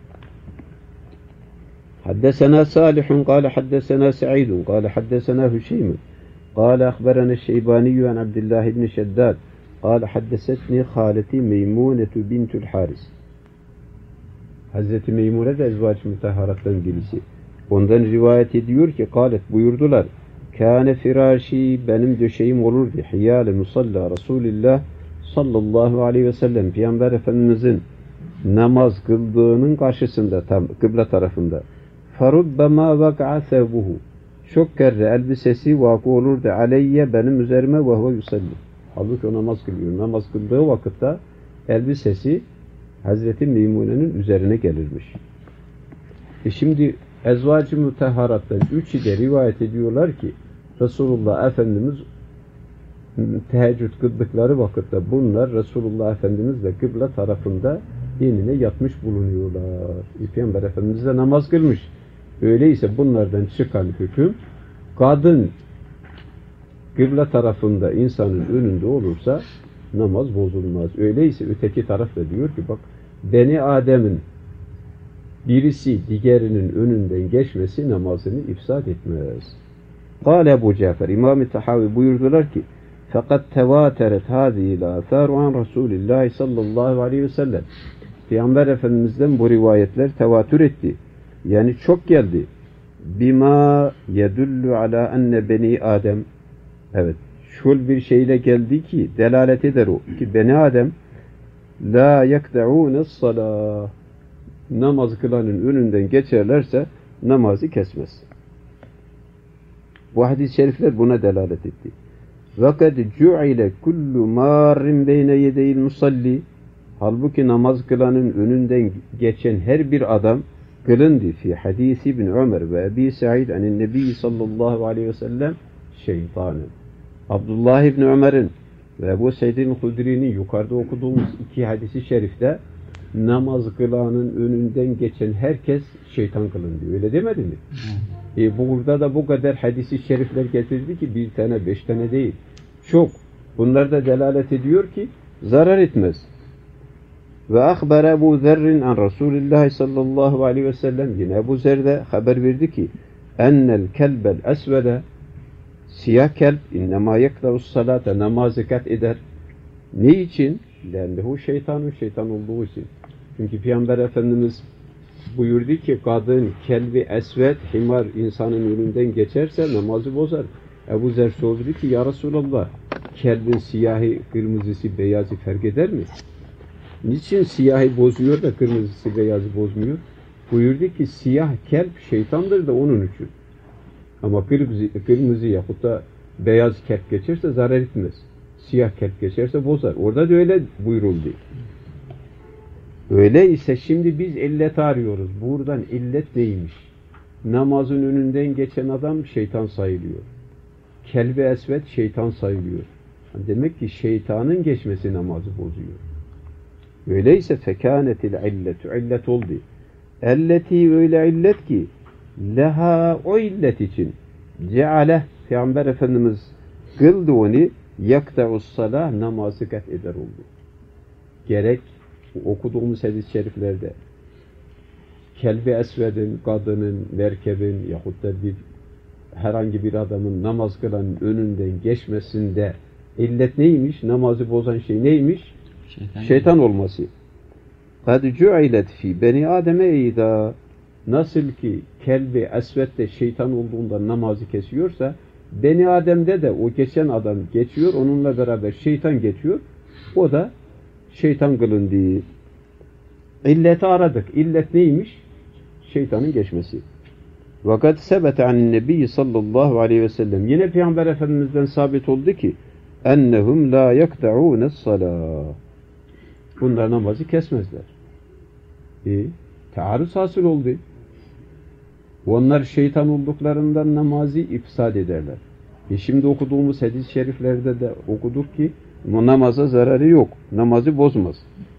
Haddesena Salihun kâle haddesena Sa'idun kâle haddesena Hüşeymun kâle akberena Şeybaniyyü an Abdullah ibn Şeddad kâle haddesetni hâleti Meymunetu bintul Haris. Hazreti Meymune de ezvaç müteharattan birisi. Ondan rivayet ediyor ki kâlet buyurdular. Kâne firâşi, benim döşeğim olurdu. Hiyâle musalla Resulillah sallallahu aleyhi ve sellem. Peygamber Efendimizin namaz kıldığının karşısında, tam kıble tarafında. Farubbema vak'a sevbuhu. Çok kere elbisesi vakı olurdu aleyye, benim üzerime ve huve yusalli. Halbuki o namaz kılıyor. Namaz kıldığı vakitte elbisesi Hazreti Meymune'nin üzerine gelirmiş. Şimdi ezvacı müteharattan üçü de rivayet ediyorlar ki Resulullah Efendimiz teheccüd kıldıkları vakitte bunlar Resulullah Efendimizle kıble tarafında yenine yatmış bulunuyorlar. Peygamber Efendimiz de namaz kılmış. Öyleyse bunlardan çıkan hüküm, kadın kıble tarafında insanın önünde olursa namaz bozulmaz. Öyleyse öteki taraf da diyor ki bak, Beni Adem'in birisi diğerinin önünden geçmesi namazını ifsad etmez. Kâle Ebu Cafer, İmam-ı Tahavi buyurdular ki fakat tevateret hâzîl âthâru an Resulillâhi sallallahu aleyhi ve sellem. Peygamber Efendimiz'den bu rivayetler tevatür etti. Yani çok geldi. Bima yedullu ala enne beni Adem. Evet. Şöyle bir şeyle geldi ki delalet eder o. Ki Beni Adem la yakda'ûnes salâh. Namaz kılanın önünden geçerlerse namazı kesmez. Bu hadis-i şerifler buna delalet etti. وَقَدْ جُعِلَ كُلُّ مَارٍ بَيْنَ يَدَيْ الْمُصَلِّ. Halbuki namaz kılanın önünden geçen her bir adam kılındı fi hadisi İbn Ömer ve Ebi Sa'id anin Nebi sallallahu aleyhi ve sellem şeytanın. Abdullah İbn Ömer'in ve Ebu Said'in Hudri'nin yukarıda okuduğumuz iki hadisi şerifte namaz kılanın önünden geçen herkes şeytan kılın diyor. Öyle demedi mi? Burada da bu kadar hadisi şerifler getirdi ki bir tane, 5 tane değil. Çok. Bunlar da delalet ediyor ki zarar etmez. Ve akber Ebu Zerrin an Resulullah sallallahu aleyhi ve sellem, yine Ebu Zer de haber verdi ki ennel kelbel esvede, siyah kelp innema yeklâus salâte, namazı kat eder. Ne için? Lennehu şeytanun, şeytan olduğu için. Çünkü Peygamber Efendimiz buyurdu ki kadın kelbi esved, himar insanın önünden geçerse namazı bozar. Ebu Zer sordu ki ya Resulallah, kelbin siyahı, kırmızısı, beyazı fark eder mi? Niçin siyahı bozuyor da kırmızısı, beyazı bozmuyor? Buyurdu ki siyah kelp şeytandır da onun için. Ama kırmızı yahut da beyaz kelp geçerse zarar etmez. Siyah kelp geçerse bozar. Orada da öyle buyuruldu. Öyleyse şimdi biz illet arıyoruz. Buradan illet neymiş? Namazın önünden geçen adam şeytan sayılıyor. Kelbi esvet şeytan sayılıyor. Demek ki şeytanın geçmesi namazı bozuyor. Öyleyse fekânetil illetu, illet oldu. Elleti, öyle illet ki leha, o illet için ceale, Peygamber Efendimiz kıldı onu yakta'us salah namazı kat eder oldu. Gerek okuduğumuz hadis-i şeriflerde kelbi esvedin, kadının, merkebin yahut da herhangi bir adamın namaz kılanın önünden geçmesinde illet neymiş? Namazı bozan şey neymiş? Şeytan olması. قَدْ جُعِلَتْ ف۪ي beni Adem'e اِذَا nasıl ki kelbi esvedde şeytan olduğunda namazı kesiyorsa Beni Adem'de de o geçen adam geçiyor, onunla beraber şeytan geçiyor. O da şeytan kılındı. İlleti aradık. İllet neymiş? Şeytanın geçmesi. Vakat sebete anin nebiyyi sallallahu aleyhi ve sellem. Yine Peygamber Efendimiz'den sabit oldu ki ennehum la yakta'unes salah. Bunlar namazı kesmezler. Taarruz hasıl oldu. Onlar şeytan olduklarından namazı ifsad ederler. Şimdi okuduğumuz hadis-i şeriflerde de okuduk ki namaza zararı yok. Namazı bozmaz.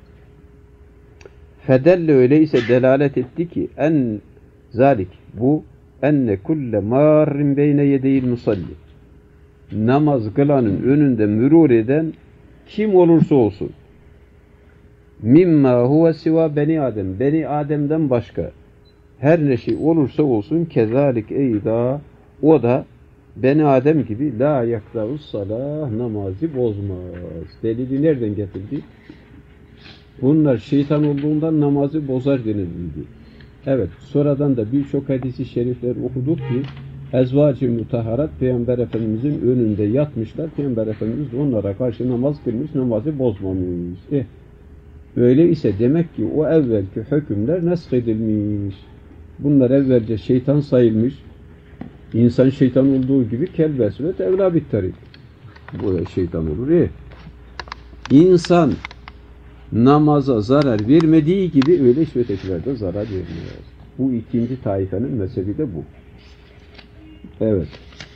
Fedelle öyleyse delalet etti ki en zalik bu enne kulle marrin beyne yedeyil musalli. Namaz kılanın önünde mürur eden kim olursa olsun mimma huve siva beni Adem. Beni Adem'den başka her ne şey olursa olsun kezalik eyda o da Beni Adem gibi la yaktavus salah namazı bozmaz. Delili nereden getirdi? Bunlar şeytan olduğundan namazı bozar denildi. Evet, sonradan da birçok hadis-i şerifler okuduk ki ezvacı mutaharat Peygamber Efendimizin önünde yatmışlar. Peygamber Efendimiz de onlara karşı namaz kılmış, namazı bozmamış. Öyle ise demek ki o evvelki hükümler nesk edilmiş. Bunlar evvelce şeytan sayılmış. İnsan şeytan olduğu gibi kelbesvet evla bittarik. Bu da şeytan olur. İnsan namaza zarar vermediği gibi öyle işvetekilerde zarar vermiyor. Bu ikinci taifenin mezhebi de bu. Evet.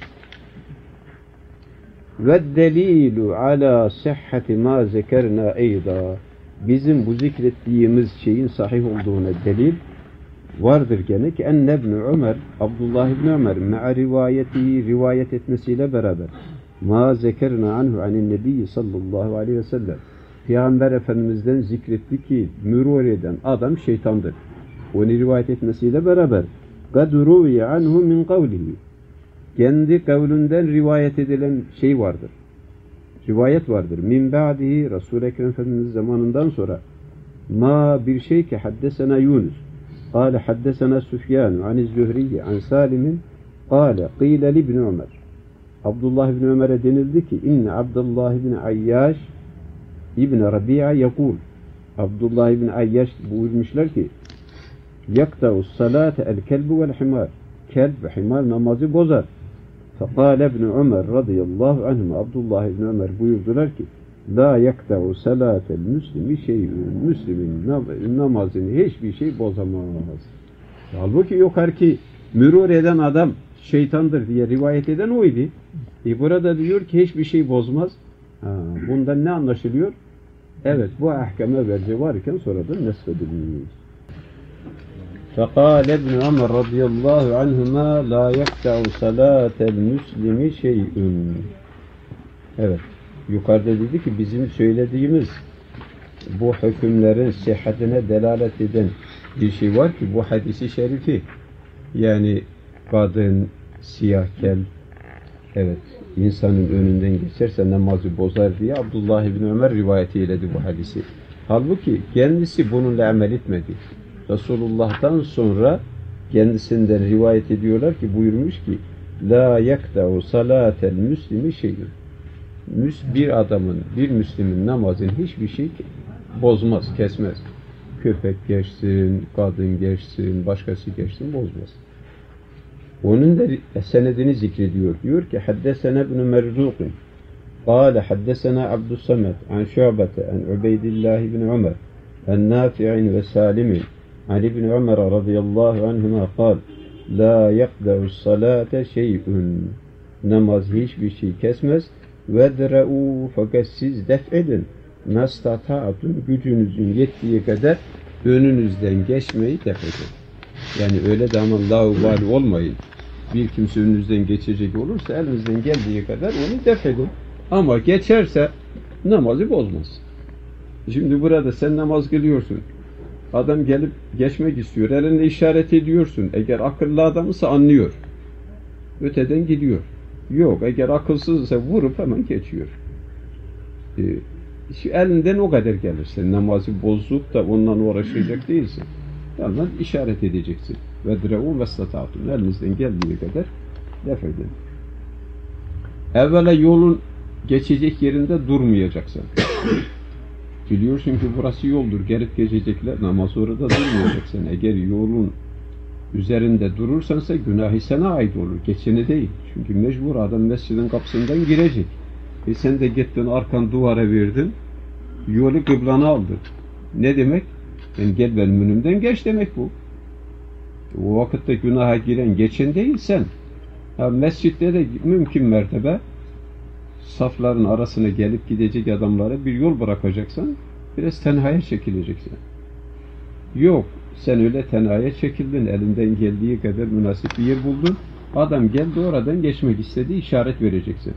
Ve delilu ala sihhati ma zekerna eyda. Bizim bu zikrettiğimiz şeyin sahih olduğuna delil vardır gene ki enne ibn Ömer, Abdullah ibn Ömer me'a rivayeti rivayet etmesiyle beraber ma zekerna anhu anin nebiyyi sallallahu aleyhi ve sellem Peygamber Efendimiz'den zikretti ki mürur eden adam şeytandır. Onu rivayet etmesiyle beraber قَدْ رُوِيَ عَنْهُ مِنْ قَوْلِهِ kendi kavlünden rivayet edilen şey vardır. Rivayet vardır. Min ba'dihi Resul-i Ekrem Efendimiz zamanından sonra ma bir şey ki haddesena Yunus قال حدثنا سفيان عن الزهري عن سالم قال قيل لابن عمر Abdullah ibn Ömer'e denildi ki inne Abdullah ibn Ayyaş ibn Rabi'a yakul Abdullah ibn Ayyaş buyurmuşlar ki yakta'us salate el kelbu vel himar kelb ve himar namazı bozar. Fekale ibn Ömer radıyallahu anhum Abdullah ibn Ömer buyurdular ki la yakta'u salatel müslimi şeyün Müslümin namazını hiçbir şey bozamaz. Halbuki yukarıki mürur eden adam şeytandır diye rivayet eden oydu. Burada diyor ki hiçbir şey bozmaz. Bundan ne anlaşılıyor? Evet bu ahkame verce varken sonradan nesfedilmiş. فَقَالَ ابْنُ عَمَرْ رَضِيَ اللّٰهُ عَنْهُمَا لَا يَقْتَعُ صَلَاةَ الْمُسْلِمِ شَيْءٌ. Evet. Yukarıda dedi ki bizim söylediğimiz bu hükümlerin sıhhatine delalet eden bir şey var ki bu hadisi şerifi yani kadın, siyah kel evet insanın önünden geçerse namazı bozar diye Abdullah ibn Ömer rivayet eyledi bu hadisi. Halbuki kendisi bununla amel etmedi. Resulullah'tan sonra kendisinden rivayet ediyorlar ki buyurmuş ki la yakta'u salatel müslimi şeyün. Bir adamın, bir Müslümin namazını hiçbir şey bozmaz, kesmez. Köpek geçsin, kadın geçsin, başkası geçsin bozmaz. Onun da senedini zikrediyor. Diyor ki haddesena ibn Merzuqin قال حدثنا عبد الصمد عن شعبة عن عبيد الله بن عمر النافع وسالم عن ابن عمر رضي الله عنهما قال لا يقدع الصلاة شيء namaz hiçbir şey kesmez vedre'u fakat siz def edin nastata'atun gücünüzün yettiği kadar önünüzden geçmeyi def edin. Yani öyle de aman laubali olmayın. Bir kimse önünüzden geçecek olursa elinizden geldiği kadar onu def edin. Ama geçerse namazı bozmaz. Şimdi burada sen namaz kılıyorsun. Adam gelip geçmek istiyor. Elinde işaret ediyorsun. Eğer akıllı adamsa anlıyor. Öteden gidiyor. Yok, eğer akılsızsa vurup hemen geçiyor. Elinden o kadar gelirse namazı bozup da ondan uğraşacak değilsin. Yalnız işaret edeceksin. Vedre'u meslatâtun. Elinizden geldiği kadar def edin. Evvela yolun geçecek yerinde durmayacaksın. Biliyorsun ki burası yoldur. Gelip geçecekler. Namaz orada durmayacaksın. Eğer yolun üzerinde durursansa günahı sana ait olur. Geçeni değil. Çünkü mecbur adam mescidin kapısından girecek. Sen de gittin arkan duvara verdin. Yolu kıblana aldın. Ne demek? Yani gel benim önümden geç demek bu. O vakitte günaha giren geçen değil sen. Mescitte de mümkün mertebe safların arasına gelip gidecek adamlara bir yol bırakacaksan biraz tenhaya çekileceksin. Yok, sen öyle tenhaya çekildin, elinden geldiği kadar münasip bir yer buldun. Adam geldi oradan geçmek istedi, işaret vereceksin.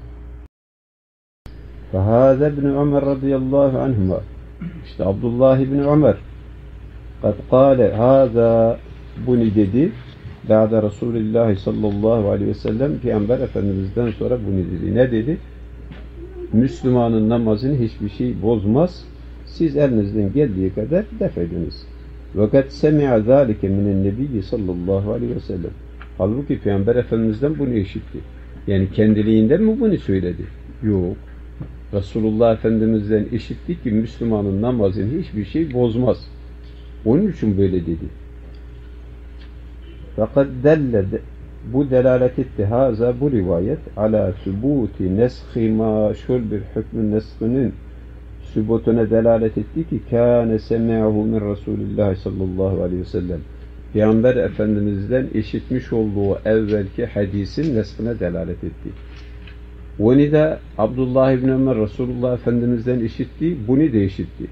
فَهَذَا ابْنُ عُمَرْ رَضِيَ اللّٰهُ عَنْهُمَا İşte Abdullah ibn Ömer قَدْ قَالَ هَذَا bunu dedi. Ba'de Resulullah sallallahu aleyhi ve sellem Peygamber Efendimiz'den sonra bunu dedi. Ne dedi? Müslümanın namazını hiçbir şey bozmaz. Siz elinizden geldiği kadar def ediniz. Fakat semi'a zâlike minen nebiyyi sallallahu aleyhi ve sellem. Halbuki Peygamber Efendimiz'den bunu işitti. Yani kendiliğinden mi bunu söyledi? Yok. Resulullah Efendimiz'den işitti ki Müslümanın namazını hiçbir şey bozmaz. Onun için böyle dedi. Fakat delle bu delalet etti haza bu rivayet ala sübuti neshi ma şöyle bir hükmün neshinin sübutuna delalet etti ki kâne semi'ahu min Resulillah sallallahu aleyhi ve sellem Peygamber Efendimiz'den işitmiş olduğu evvelki hadisin neshine delalet etti. Onu da Abdullah ibn Ömer Resulullah Efendimiz'den işitti, bunu da işitti.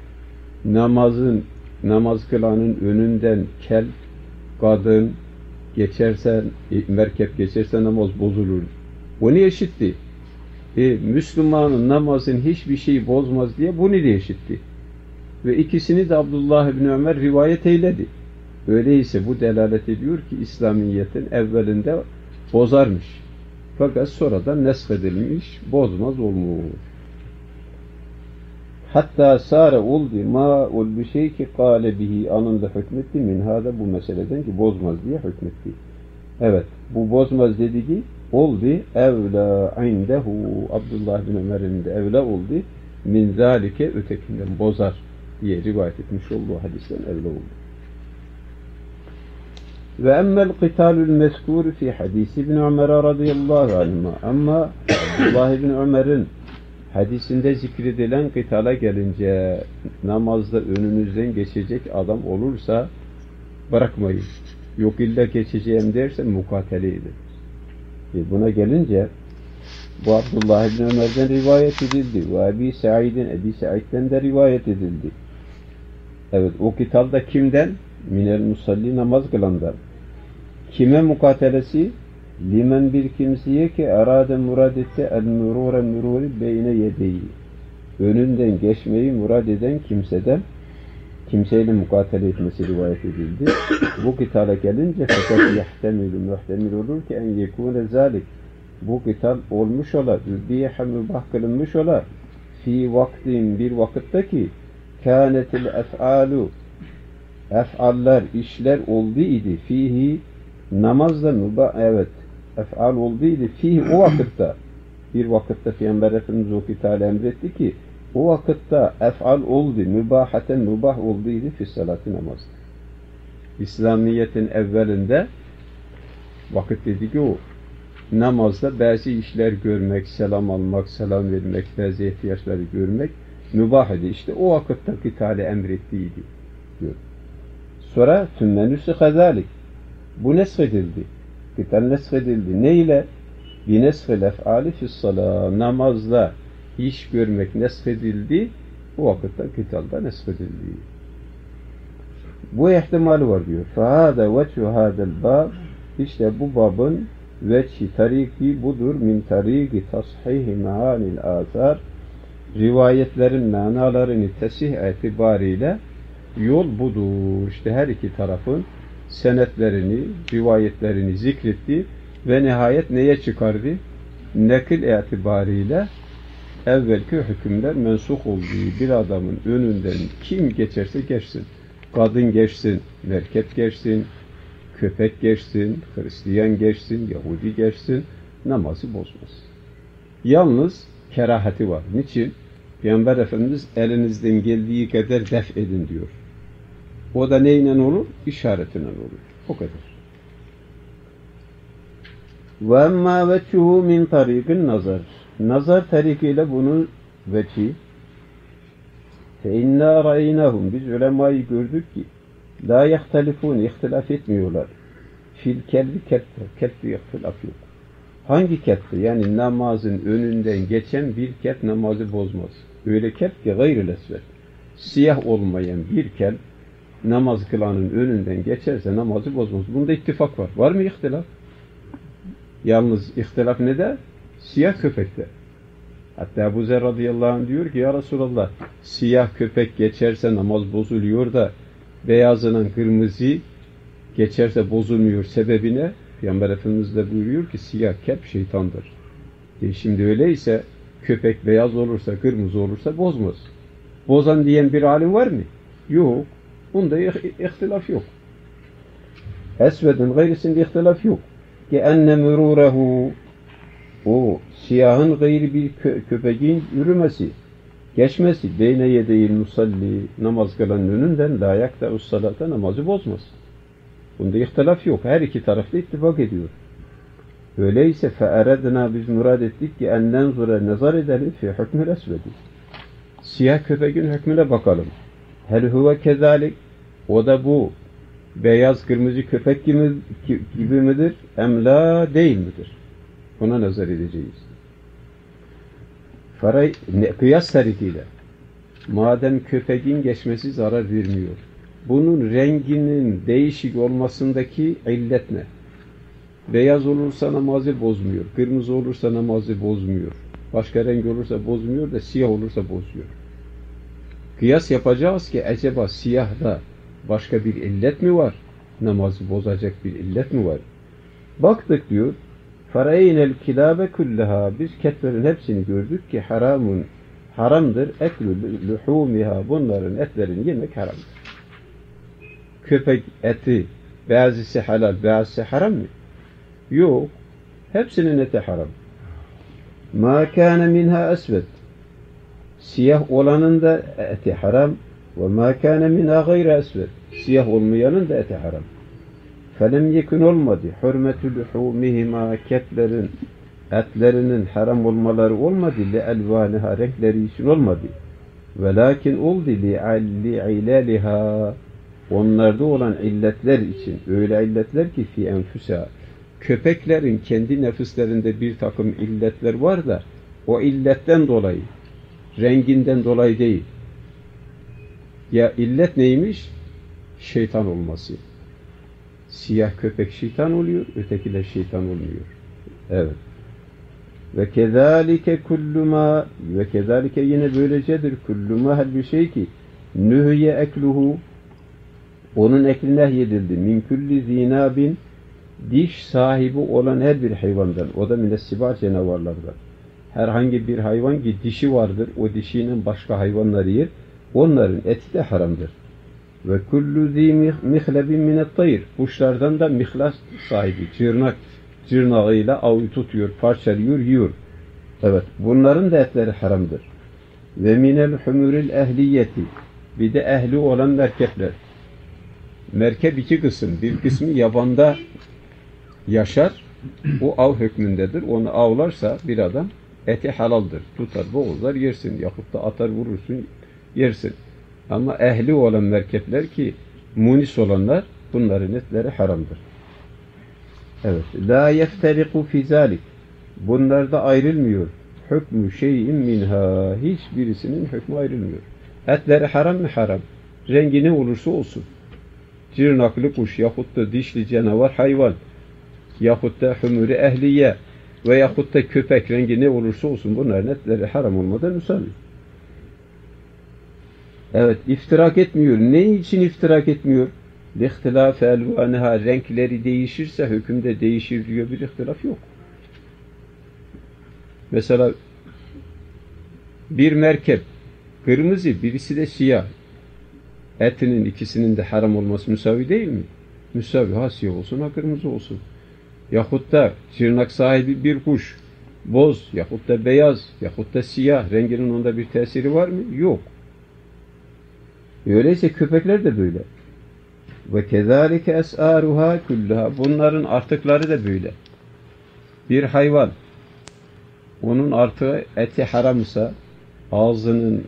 Namaz kılanın önünden kel kadın geçersen, merkep geçerse namaz bozulur. Bunu eşitti. Müslümanın namazın hiçbir şeyi bozmaz diye bunu da eşitti. Ve ikisini de Abdullah ibn Ömer rivayet eyledi. Öyleyse bu delalet ediyor ki İslamiyet'in evvelinde bozarmış. Fakat sonradan neshedilmiş, bozmaz olmuş. Hatta sâre oldu ma ol bir şey ki kâle bihi anında hükmetti minhâda bu meseleden ki bozmaz diye hükmetti. Evet, bu bozmaz dediği oldu evlâ indehu Abdullah bin Ömer'in de evlâ oldu min zâlike ötekinden bozar diye rivayet etmiş olduğu hadisten evlâ oldu. Ve emmel qitâlul mezkûr fi hadisi ibn Ömer radıyallahu anhuma ama Abdullah ibn Ömer'in hadisinde zikredilen kıtala gelince namazda önünüzden geçecek adam olursa bırakmayın. Yok illa geçeceğim derse mukateleydi. Buna gelince bu Abdullah ibn Ömer'den rivayet edildi. Ve Ebi Said'den de rivayet edildi. Evet, o kıtalda kimden? Minel musalli namaz kılandan. Kime mukatelesi? Limen bir kimseye ki arade murad etti el-murure mururi beyne yedeyi. Önünden geçmeyi murad eden kimseyle mukatele etmesi rivayet edildi. Bu kitala gelince fakat muhtemil olur ki en yekune zalik. Bu kital olmuş ola, übbiye mübah kılınmış ola. Fi vaktin bir vakitte ki kânetil ef'alu ef'aller, işler oldu idi. Fihi namazda mübah, evet ef'al olduydu. Fihi o vakitte bir vakitte Peygamber Efendimiz o kitale emretti ki o vakitte ef'al oldu. Mübahaten mübah olduydu fi salatı namazda. İslamiyet'in evvelinde vakit dedi ki o namazda bazı işler görmek, selam almak, selam vermek, bazı ihtiyaçları görmek mübah idi. İşte o vakitte kitale emrettiydi diyor. Sonra tümme nüsîhe zâlik. Bu neshedildi. Kital neshedildi. Ne ile? Bi neshel ef'ali fi's-salâ. Namazda iş görmek neshedildi. Bu vakitte kitalda neshedildi. Bu ihtimali var diyor. Fehâde veçhû hâdel bâb. İşte bu babın veçhi tariki budur min tariki tashihi meanil azar, rivayetlerin manalarını tesih itibariyle yol budur. İşte her iki tarafın senetlerini, rivayetlerini zikretti ve nihayet neye çıkardı? Nekil itibariyle evvelki hükümler mensuh olduğu bir adamın önünden kim geçerse geçsin, kadın geçsin, merkep geçsin, köpek geçsin, Hristiyan geçsin, Yahudi geçsin, namazı bozmaz. Yalnız kerahati var. Niçin? Peygamber Efendimiz elinizden geldiği kadar def edin diyor. O da neyle olur? İşaretiyle olur. O kadar. وَاَمَّا وَجْهُهُ مِنْ طَرِيقٍ nazar. Nazar tarikiyle bunun veçhi. فَاِنَّا رَأَيْنَاهُمْ Biz ulemayı gördük ki لَا يَخْتَلِفُونَ ihtilaf etmiyorlar. Fil kelbi kette. Kette ihtilaf yok. Hangi kette? Yani namazın önünden geçen bir ket namazı bozmaz. Öyle ket ki gayrı lesvet. Siyah olmayan bir ket namaz kılanın önünden geçerse namazı bozmaz. Bunda ittifak var. Var mı ihtilaf? Yalnız ihtilaf ne de? Siyah köpekte. Hatta Ebu Zer radıyallahu anh diyor ki ya Resulallah siyah köpek geçerse namaz bozuluyor da beyazının kırmızı geçerse bozulmuyor sebebine Peygamber Efendimiz de buyuruyor ki siyah kep şeytandır. Şimdi öyleyse köpek beyaz olursa kırmızı olursa bozmaz. Bozan diyen bir alim var mı? Yok. Bunda ihtilaf yok. Esvedin gayrısında ihtilaf yok. Ki enne mürurehu o siyahın gayri bir köpeğin yürümesi, geçmesi beyne yedeyil musalli namaz kılanın önünden la yakta'us salata namazı bozmaz. Bunda ihtilaf yok. Her iki tarafta ittifak ediyor. Öyleyse fe'eredna biz murad ettik ki en nenzure nazar edelim fi hükmül esvedi. Siyah köpeğin hükmüne bakalım. Hel huve kezalik o da bu beyaz kırmızı köpek gibi midir? Emla değil midir? Buna nazar edeceğiz. Kıyas tarikiyle madem köpeğin geçmesi zarar vermiyor. Bunun renginin değişik olmasındaki illet ne? Beyaz olursa namazı bozmuyor. Kırmızı olursa namazı bozmuyor. Başka renk olursa bozmuyor da siyah olursa bozuyor. Kıyas yapacağız ki acaba siyahda başka bir illet mi var? Namazı bozacak bir illet mi var? Baktık diyor. Faraynel kilabe kullaha biz ketlerin hepsini gördük ki haramdır. Eklü luhumiha bunların etlerini yemek haramdır. Köpek eti bazısı halal, bazısı haram mı? Yok. Hepsinin eti haram. Ma kana minha esved. Siyah olanın da eti haram. Ve ma kana minha gayri esved. Siyah olmayanın da eti haram. Felem yekun olmadı. Hürmetü luhumihima ketlerin etlerinin haram olmaları olmadı. Li elvaniha renkleri için olmadı. Velakin oldu li ilaliha onlarda olan illetler için öyle illetler ki fi enfüsa köpeklerin kendi nefislerinde bir takım illetler var da o illetten dolayı renginden dolayı değil. Ya illet neymiş? Şeytan olması. Siyah köpek şeytan oluyor, öteki de şeytan olmuyor. Evet. Ve kezalike kulluma ve kezalike yine böylecedir kulluma her bir şey ki nühye ekluhu onun ekli nehyedildi. Min kulli zinabin diş sahibi olan her bir hayvandan. O da minessibar canavarlardan. Herhangi bir hayvan ki dişi vardır. O dişinin başka hayvanları yer. Onların eti de haramdır. Ve kullu zi mihlebin minettayr. Kuşlardan da mihlas sahibi. Cırnağıyla avı tutuyor, parçalıyor, yiyor. Evet. Bunların da etleri haramdır. Ve minel humuril ehliyeti. Bir de ehli olan merkepler. Merkep iki kısım. Bir kısmı yabanda yaşar. O av hükmündedir. Onu avlarsa bir adam eti halaldır. Tutar, boğuzlar yersin. Yahut da atar vurursun yersin. Ama ehli olan merkepler ki munis olanlar bunların etleri haramdır. Evet. La yeftariku fi zalik. Bunlarda ayrılmıyor. Hükmü şeyin minha. Hiçbirisinin hükmü ayrılmıyor. Etleri haram mı? Haram. Rengi ne olursa olsun. Cırnaklı kuş yahut da dişli canavar hayvan. yahut da humuri ehliye ve yahut da köpek rengi ne olursa olsun bunların etleri haram olmadan müsavi. Evet, iftirak etmiyor. Ne için iftirak etmiyor? لِخْتِلَافَ اَلْوَانِهَا renkleri değişirse hükümde değişir diyor, bir ihtilaf yok. Mesela bir merkep kırmızı, birisi de siyah. Etinin ikisinin de haram olması müsavi değil mi? Müsavi. Ha siyah olsun, ha kırmızı olsun. Yahut da tırnak sahibi bir kuş, boz, yahut da beyaz, yahut da siyah. Renginin onda bir tesiri var mı? Yok. Öyleyse köpekler de böyle. Ve kezalike es'aruha kullaha. Bunların artıkları da böyle. Bir hayvan, onun artığı eti haramsa, ağzının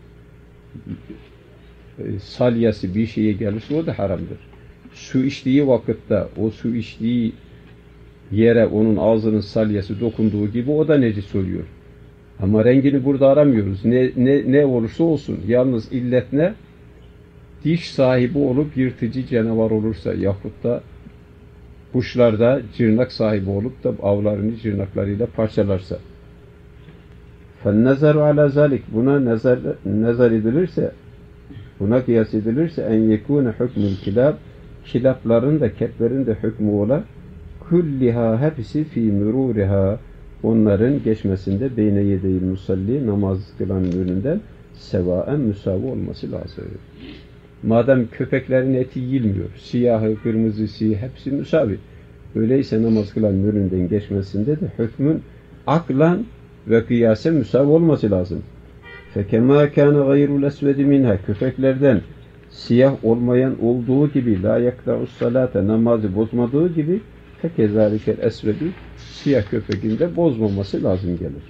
salyası bir şeye gelirse o da haramdır. Su içtiği vakitte o su içtiği yere onun ağzının salyası dokunduğu gibi o da necis oluyor. Ama rengini burada aramıyoruz. Ne olursa olsun. Yalnız illet ne? Diş sahibi olup yırtıcı canavar olursa yahut da kuşlarda cırnak sahibi olup da avlarını cırnaklarıyla parçalarsa. فَالنَّزَرُ عَلَى ذَلِكَ buna nazar edilirse, buna kıyas edilirse en yekûne hükmül kilab, kilapların da keplerin de hükmü ola kulliha hepsi fi mürûriha, onların geçmesinde beyne yedeyil musalli, namaz kılanın önünden sevaen müsavi olması lazım. Madem köpeklerin eti yiyilmiyor, siyahı, kırmızısı hepsi müsavi. Öyleyse namaz kılanın önünden geçmesinde de hükmün aklan ve kıyasen müsavi olması lazım. فَكَمَا كَانَ غَيْرُ الْاَسْوَدِ مِنْهَا köpeklerden siyah olmayan olduğu gibi la yakda'us salate namazı bozmadığı gibi فَكَذَٰلِكَ الْاَسْوَدِ siyah köpeğin de bozmaması lazım gelir.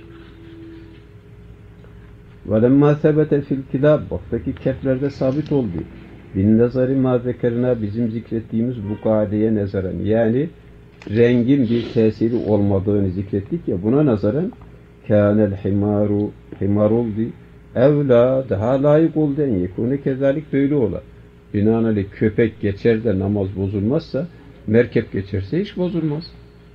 وَلَمَّا ثَبَتَ فِي الْكِلَابِ baktaki keplerde sabit oldu. bin nazari mazekerine bizim zikrettiğimiz bu kaideye nazaran yani rengin bir tesiri olmadığını zikrettik ya buna nazaran kânel himar oldu evla daha layık oldu en yekûne kezalik böyle ola. Binaenaleyh köpek geçer de namaz bozulmazsa merkep geçerse hiç bozulmaz.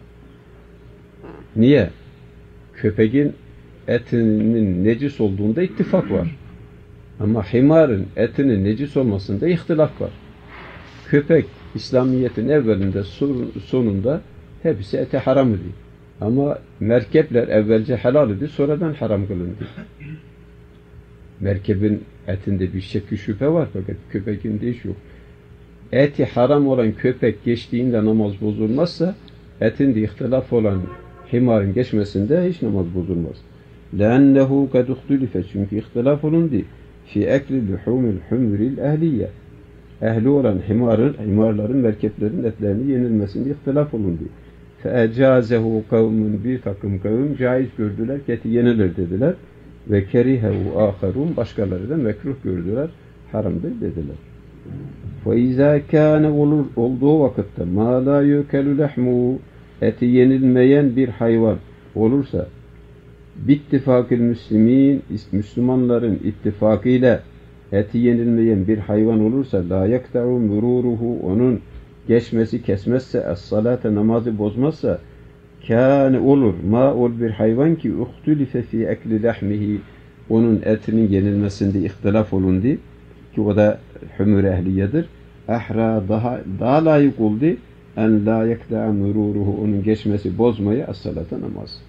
Niye? Köpeğin etinin necis olduğunda ittifak var. Ama himarın etinin necis olmasında ihtilaf var. Köpek İslamiyet'in evvelinde sonunda hepsi ete haram idi. Ama merkepler evvelce helal idi, sonradan haram kılındı. Merkebin etinde bir şekli şüphe var fakat köpeğin de hiç yok. Eti haram olan köpek geçtiğinde namaz bozulmazsa etinde ihtilaf olan himarın geçmesinde hiç namaz bozulmaz. لَاَنَّهُ قَدْ اُخْتُلِفَ çünkü ihtilaf olundu. Fi ekli luhumil humuril ehliye. Ehli olan himarların, merkeplerin etlerini yenilmesinde ihtilaf olundu. Feecazehu kavmun bir takım kavim caiz gördüler, eti yenilir dediler. Ve kerihehu aharun başkaları da mekruh gördüler, haramdır dediler. Fe izâ kâne olduğu vakitte mâ lâ yökelü lehmû eti yenilmeyen bir hayvan olursa bittifakil müslimin Müslümanların ittifakıyla eti yenilmeyen bir hayvan olursa la yakta'u mururuhu onun geçmesi kesmezse es-salate namazı bozmazsa kâne olur ma ol bir hayvan ki uhtulife fi ekli lahmihi onun etinin yenilmesinde ihtilaf olundu ki o da humur ehliyedir. Ahra daha layık oldu en la yakta'u mururuhu onun geçmesi bozmaya es-salate namaz.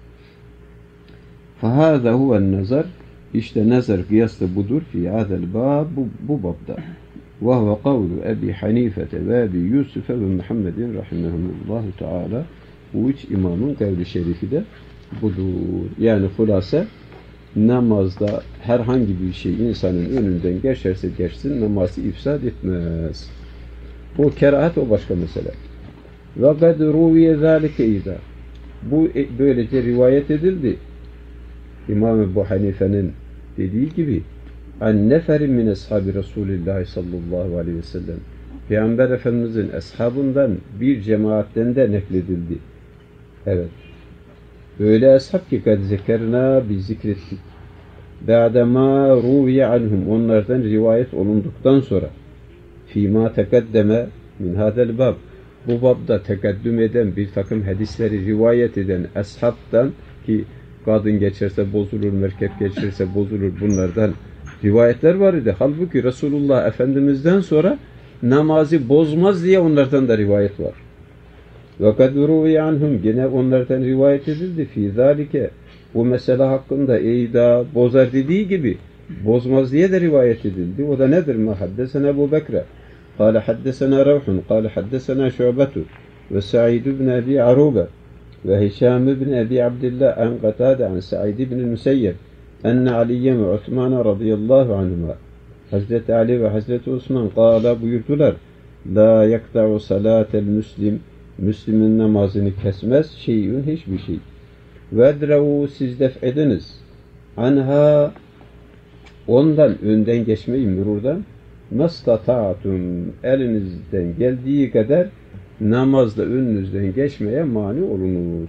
فَهَذَا هُوَ النَّزَرِ işte nazar kıyas da budur fi hâzel bâb bu babda. وَهُوَ قَوْلُ Ebi Hanifete ve Ebi Yusuf'e ve Muhammedin rahimehumullahu teala bu üç imamın kavli şerifi de budur. Yani hulasa namazda herhangi bir şey insanın önünden geçerse geçsin namazı ifsad etmez. Bu kerahat o başka mesele. وَقَدْ رُوِيَ ذَٰلِكَ اِذَا bu böylece rivayet edildi. İmam Ebu Hanife'nin dediği gibi an neferin min ashabi Resulullah sallallahu aleyhi ve sellem Peygamber Efendimizin ashabından bir cemaatten de nakledildi. Evet. Öyle ashab ki kad zekerna biz zikrettik. Ba'dema ruviye anhum onlardan rivayet olunduktan sonra fîmâ tekeddeme min hâzel bab bu babda tekaddüm eden bir takım hadisleri rivayet eden eshabtan ki kadın geçerse bozulur, merkep geçerse bozulur bunlardan rivayetler var idi. Halbuki Resulullah Efendimiz'den sonra namazı bozmaz diye onlardan da rivayet var. وَقَدْ رُوِيَ عَنْهُمْ Gene onlardan rivayet edildi. فِي ذَٰلِكَ Bu mesele hakkında eyda bozar dediği gibi bozmaz diye de rivayet edildi. O da nedir? مَا حَدَّسَنَا Ebu Bekre قال حدثنا روح قال حدثنا شعبة وسعيد بن أبي عروبة وهشام بن أبي عبد الله عن قتادة عن سعيد بن المسيب أن علي وعثمان رضي الله عنهما Hazreti Ali ve Hazreti Osman kâla buyurdular la yakta'u salatel müslim Müslümin namazını kesmez şeyün hiçbir şey vedrevu siz def ediniz anha ondan önden geçmeyin mürurdan nastata'tum elinizden geldiği kadar namazda önünüzden geçmeye mani olunuz.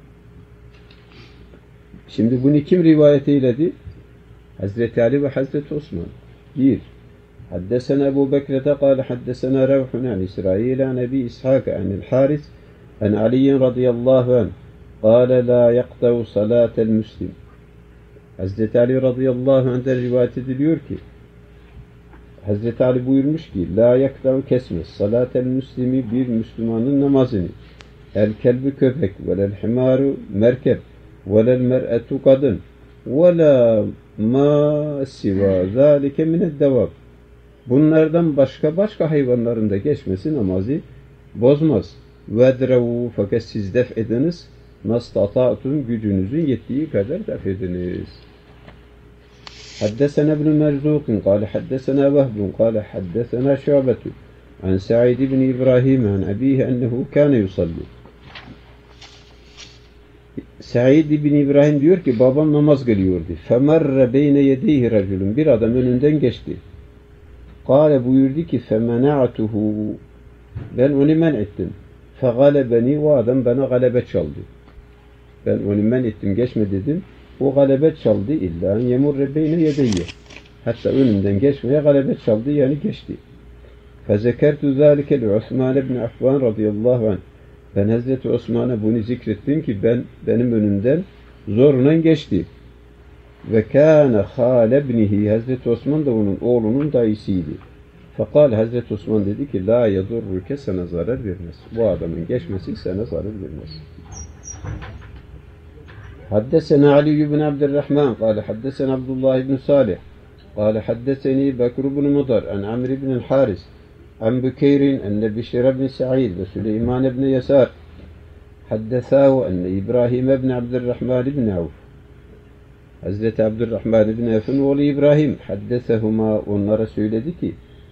Şimdi bunu kim rivayet eyledi? Hazreti Ali ve Hazreti Osman. 1. Haddesena Ebu Bekre'de kâle haddesena Revhun an İsrail an Ebi İshak anil Haris an Aliyin radıyallahu anh kâle la yakta'u salatel müslim. Hazreti Ali radıyallahu anh'den rivayet ediliyor ki Hazreti Ali buyurmuş ki la yakta'u kesmez salatel müslimi bir Müslümanın namazını el kelbi köpek velel himaru merkep velel mer'etu kadın vela ma siva zalike mined devab bunlardan başka hayvanların da geçmesi namazı bozmaz. Vedrevu fakat siz def ediniz nastata'tum gücünüzün yettiği kadar def ediniz. حدثنا ابن مرزوق قال حدثنا وهب قال حدثنا شعبة عن سعيد بن إبراهيم عن أبيه أنه كان يصلي. Said bin İbrahim diyor ki babam namaz kılıyordu. فَمَرَّ بَيْنَ يَدَيْهِ رَجُلٌ Bir adam önünden geçti. قال buyurdu ki فَمَنَعْتُهُ Ben onu men ettim. فَغَلَبَنِي O adam bana galebe çaldı. Ben onu men ettim geçme dedim. O galebet çaldı illa yemurre beyne yedeyye. Hatta önünden geçmeye galebet çaldı yani geçti. Fezekertu zâlike li Osman ibn Affan radıyallahu anh. Ben Hazreti Osman'a bunu zikrettim ki benim önümden zorla geçti. Ve kâne hâle ibnihi. Hazreti Osman da onun oğlunun dayısıydı. Fakat Hazreti Osman dedi ki la yadurruke sana zarar vermez. Bu adamın geçmesi sana zarar vermez. حدثنا علي بن عبد الرحمن قال حدثنا عبد الله بن صالح قال حدثني بكر بن مضر عن عمرو بن الحارث عن بكير أن بشر بن سعيد وسليمان بن يسار حدثاه أن إبراهيم بن عبد الرحمن بن عوف Hazreti Abdurrahman ibn Evf'in oğlu İbrahim haddesehuma onlara söyledi ki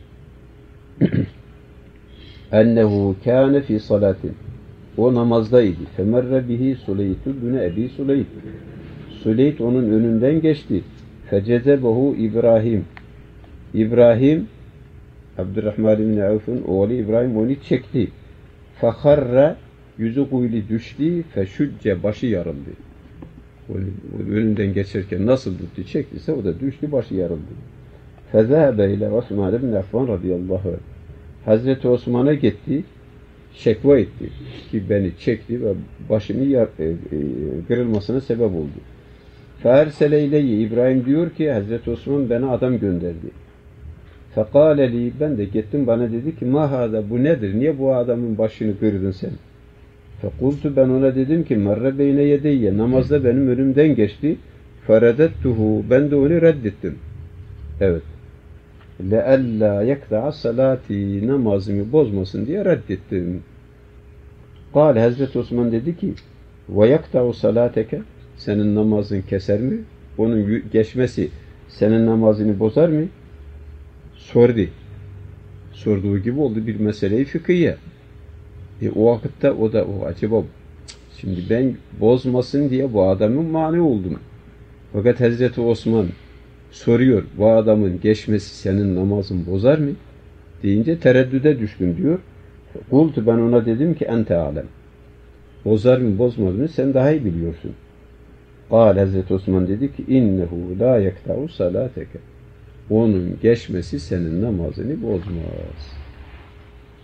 ennehu kâne fî salatin o namazdaydı. Femerre bihi Suleyt'u büne Ebi Suleyt. Suleyt onun önünden geçti. Fecezebehu İbrahim. İbrahim Abdurrahman ibn Avf'ın oğlu İbrahim onu çekti. Feharra yüzü kuyulu düştü. Feşücce başı yarıldı. Önünden geçerken nasıl tuttu çektiyse o da düştü başı yarıldı. Fezâbe ile Osman ibn Affan radıyallahu anh. Hazreti Osman'a gitti. Şekva etti ki beni çekti ve başımı kırılmasına sebep oldu. Fersele ileyye İbrahim diyor ki Hazreti Osman bana adam gönderdi. Fekâle li ben de gittim bana dedi ki mahada bu nedir? Niye bu adamın başını kırdın sen? Fekultu ben ona dedim ki merre beyne yedeyye namazda benim önümden geçti. Feredettuhu ben de onu reddettim. Evet. لَأَلَّا يَكْتَعَ salati namazımı bozmasın diye reddettim. Kâle Hazreti Osman dedi ki وَيَكْتَعُ salateke senin namazın keser mi? Onun geçmesi senin namazını bozar mı? Sordu. Sorduğu gibi oldu bir meseleyi fıkhiye. O vakitte o da acaba şimdi ben bozmasın diye bu adamın mani oldum. Fakat Hazreti Osman soruyor, bu adamın geçmesi senin namazın bozar mı? Deyince tereddüde düştüm diyor. Kultu ben ona dedim ki ente alem. Bozar mı bozmaz mı sen daha iyi biliyorsun. Kâle Hazreti Osman dedi ki innehu la yekta'u salateke. Onun geçmesi senin namazını bozmaz.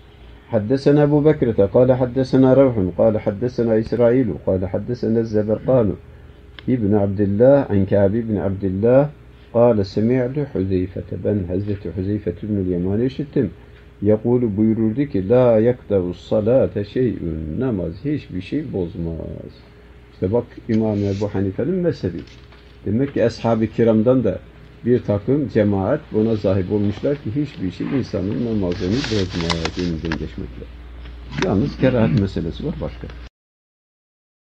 حدثنا أبو بكرة قال حدثنا روح قال حدثنا إسرائيل قال حدثنا الزبرقان ابن عبد الله عن كعب بن عبد الله قال سمعت حذيفة ben Hazreti Huzeyfe ibn Yaman'ı işittim. Yakulu buyururdu ki la yakdavu salate şey'ün, namaz hiçbir şey bozmaz. İşte bak İmam Ebu Hanife'nin mezhebi. Demek ki ashab-ı kiramdan da bir takım cemaat buna sahip olmuşlar ki hiçbir şey insanın namazını bozmaz, önünden geçmekle. Yalnız kerahat meselesi var başka.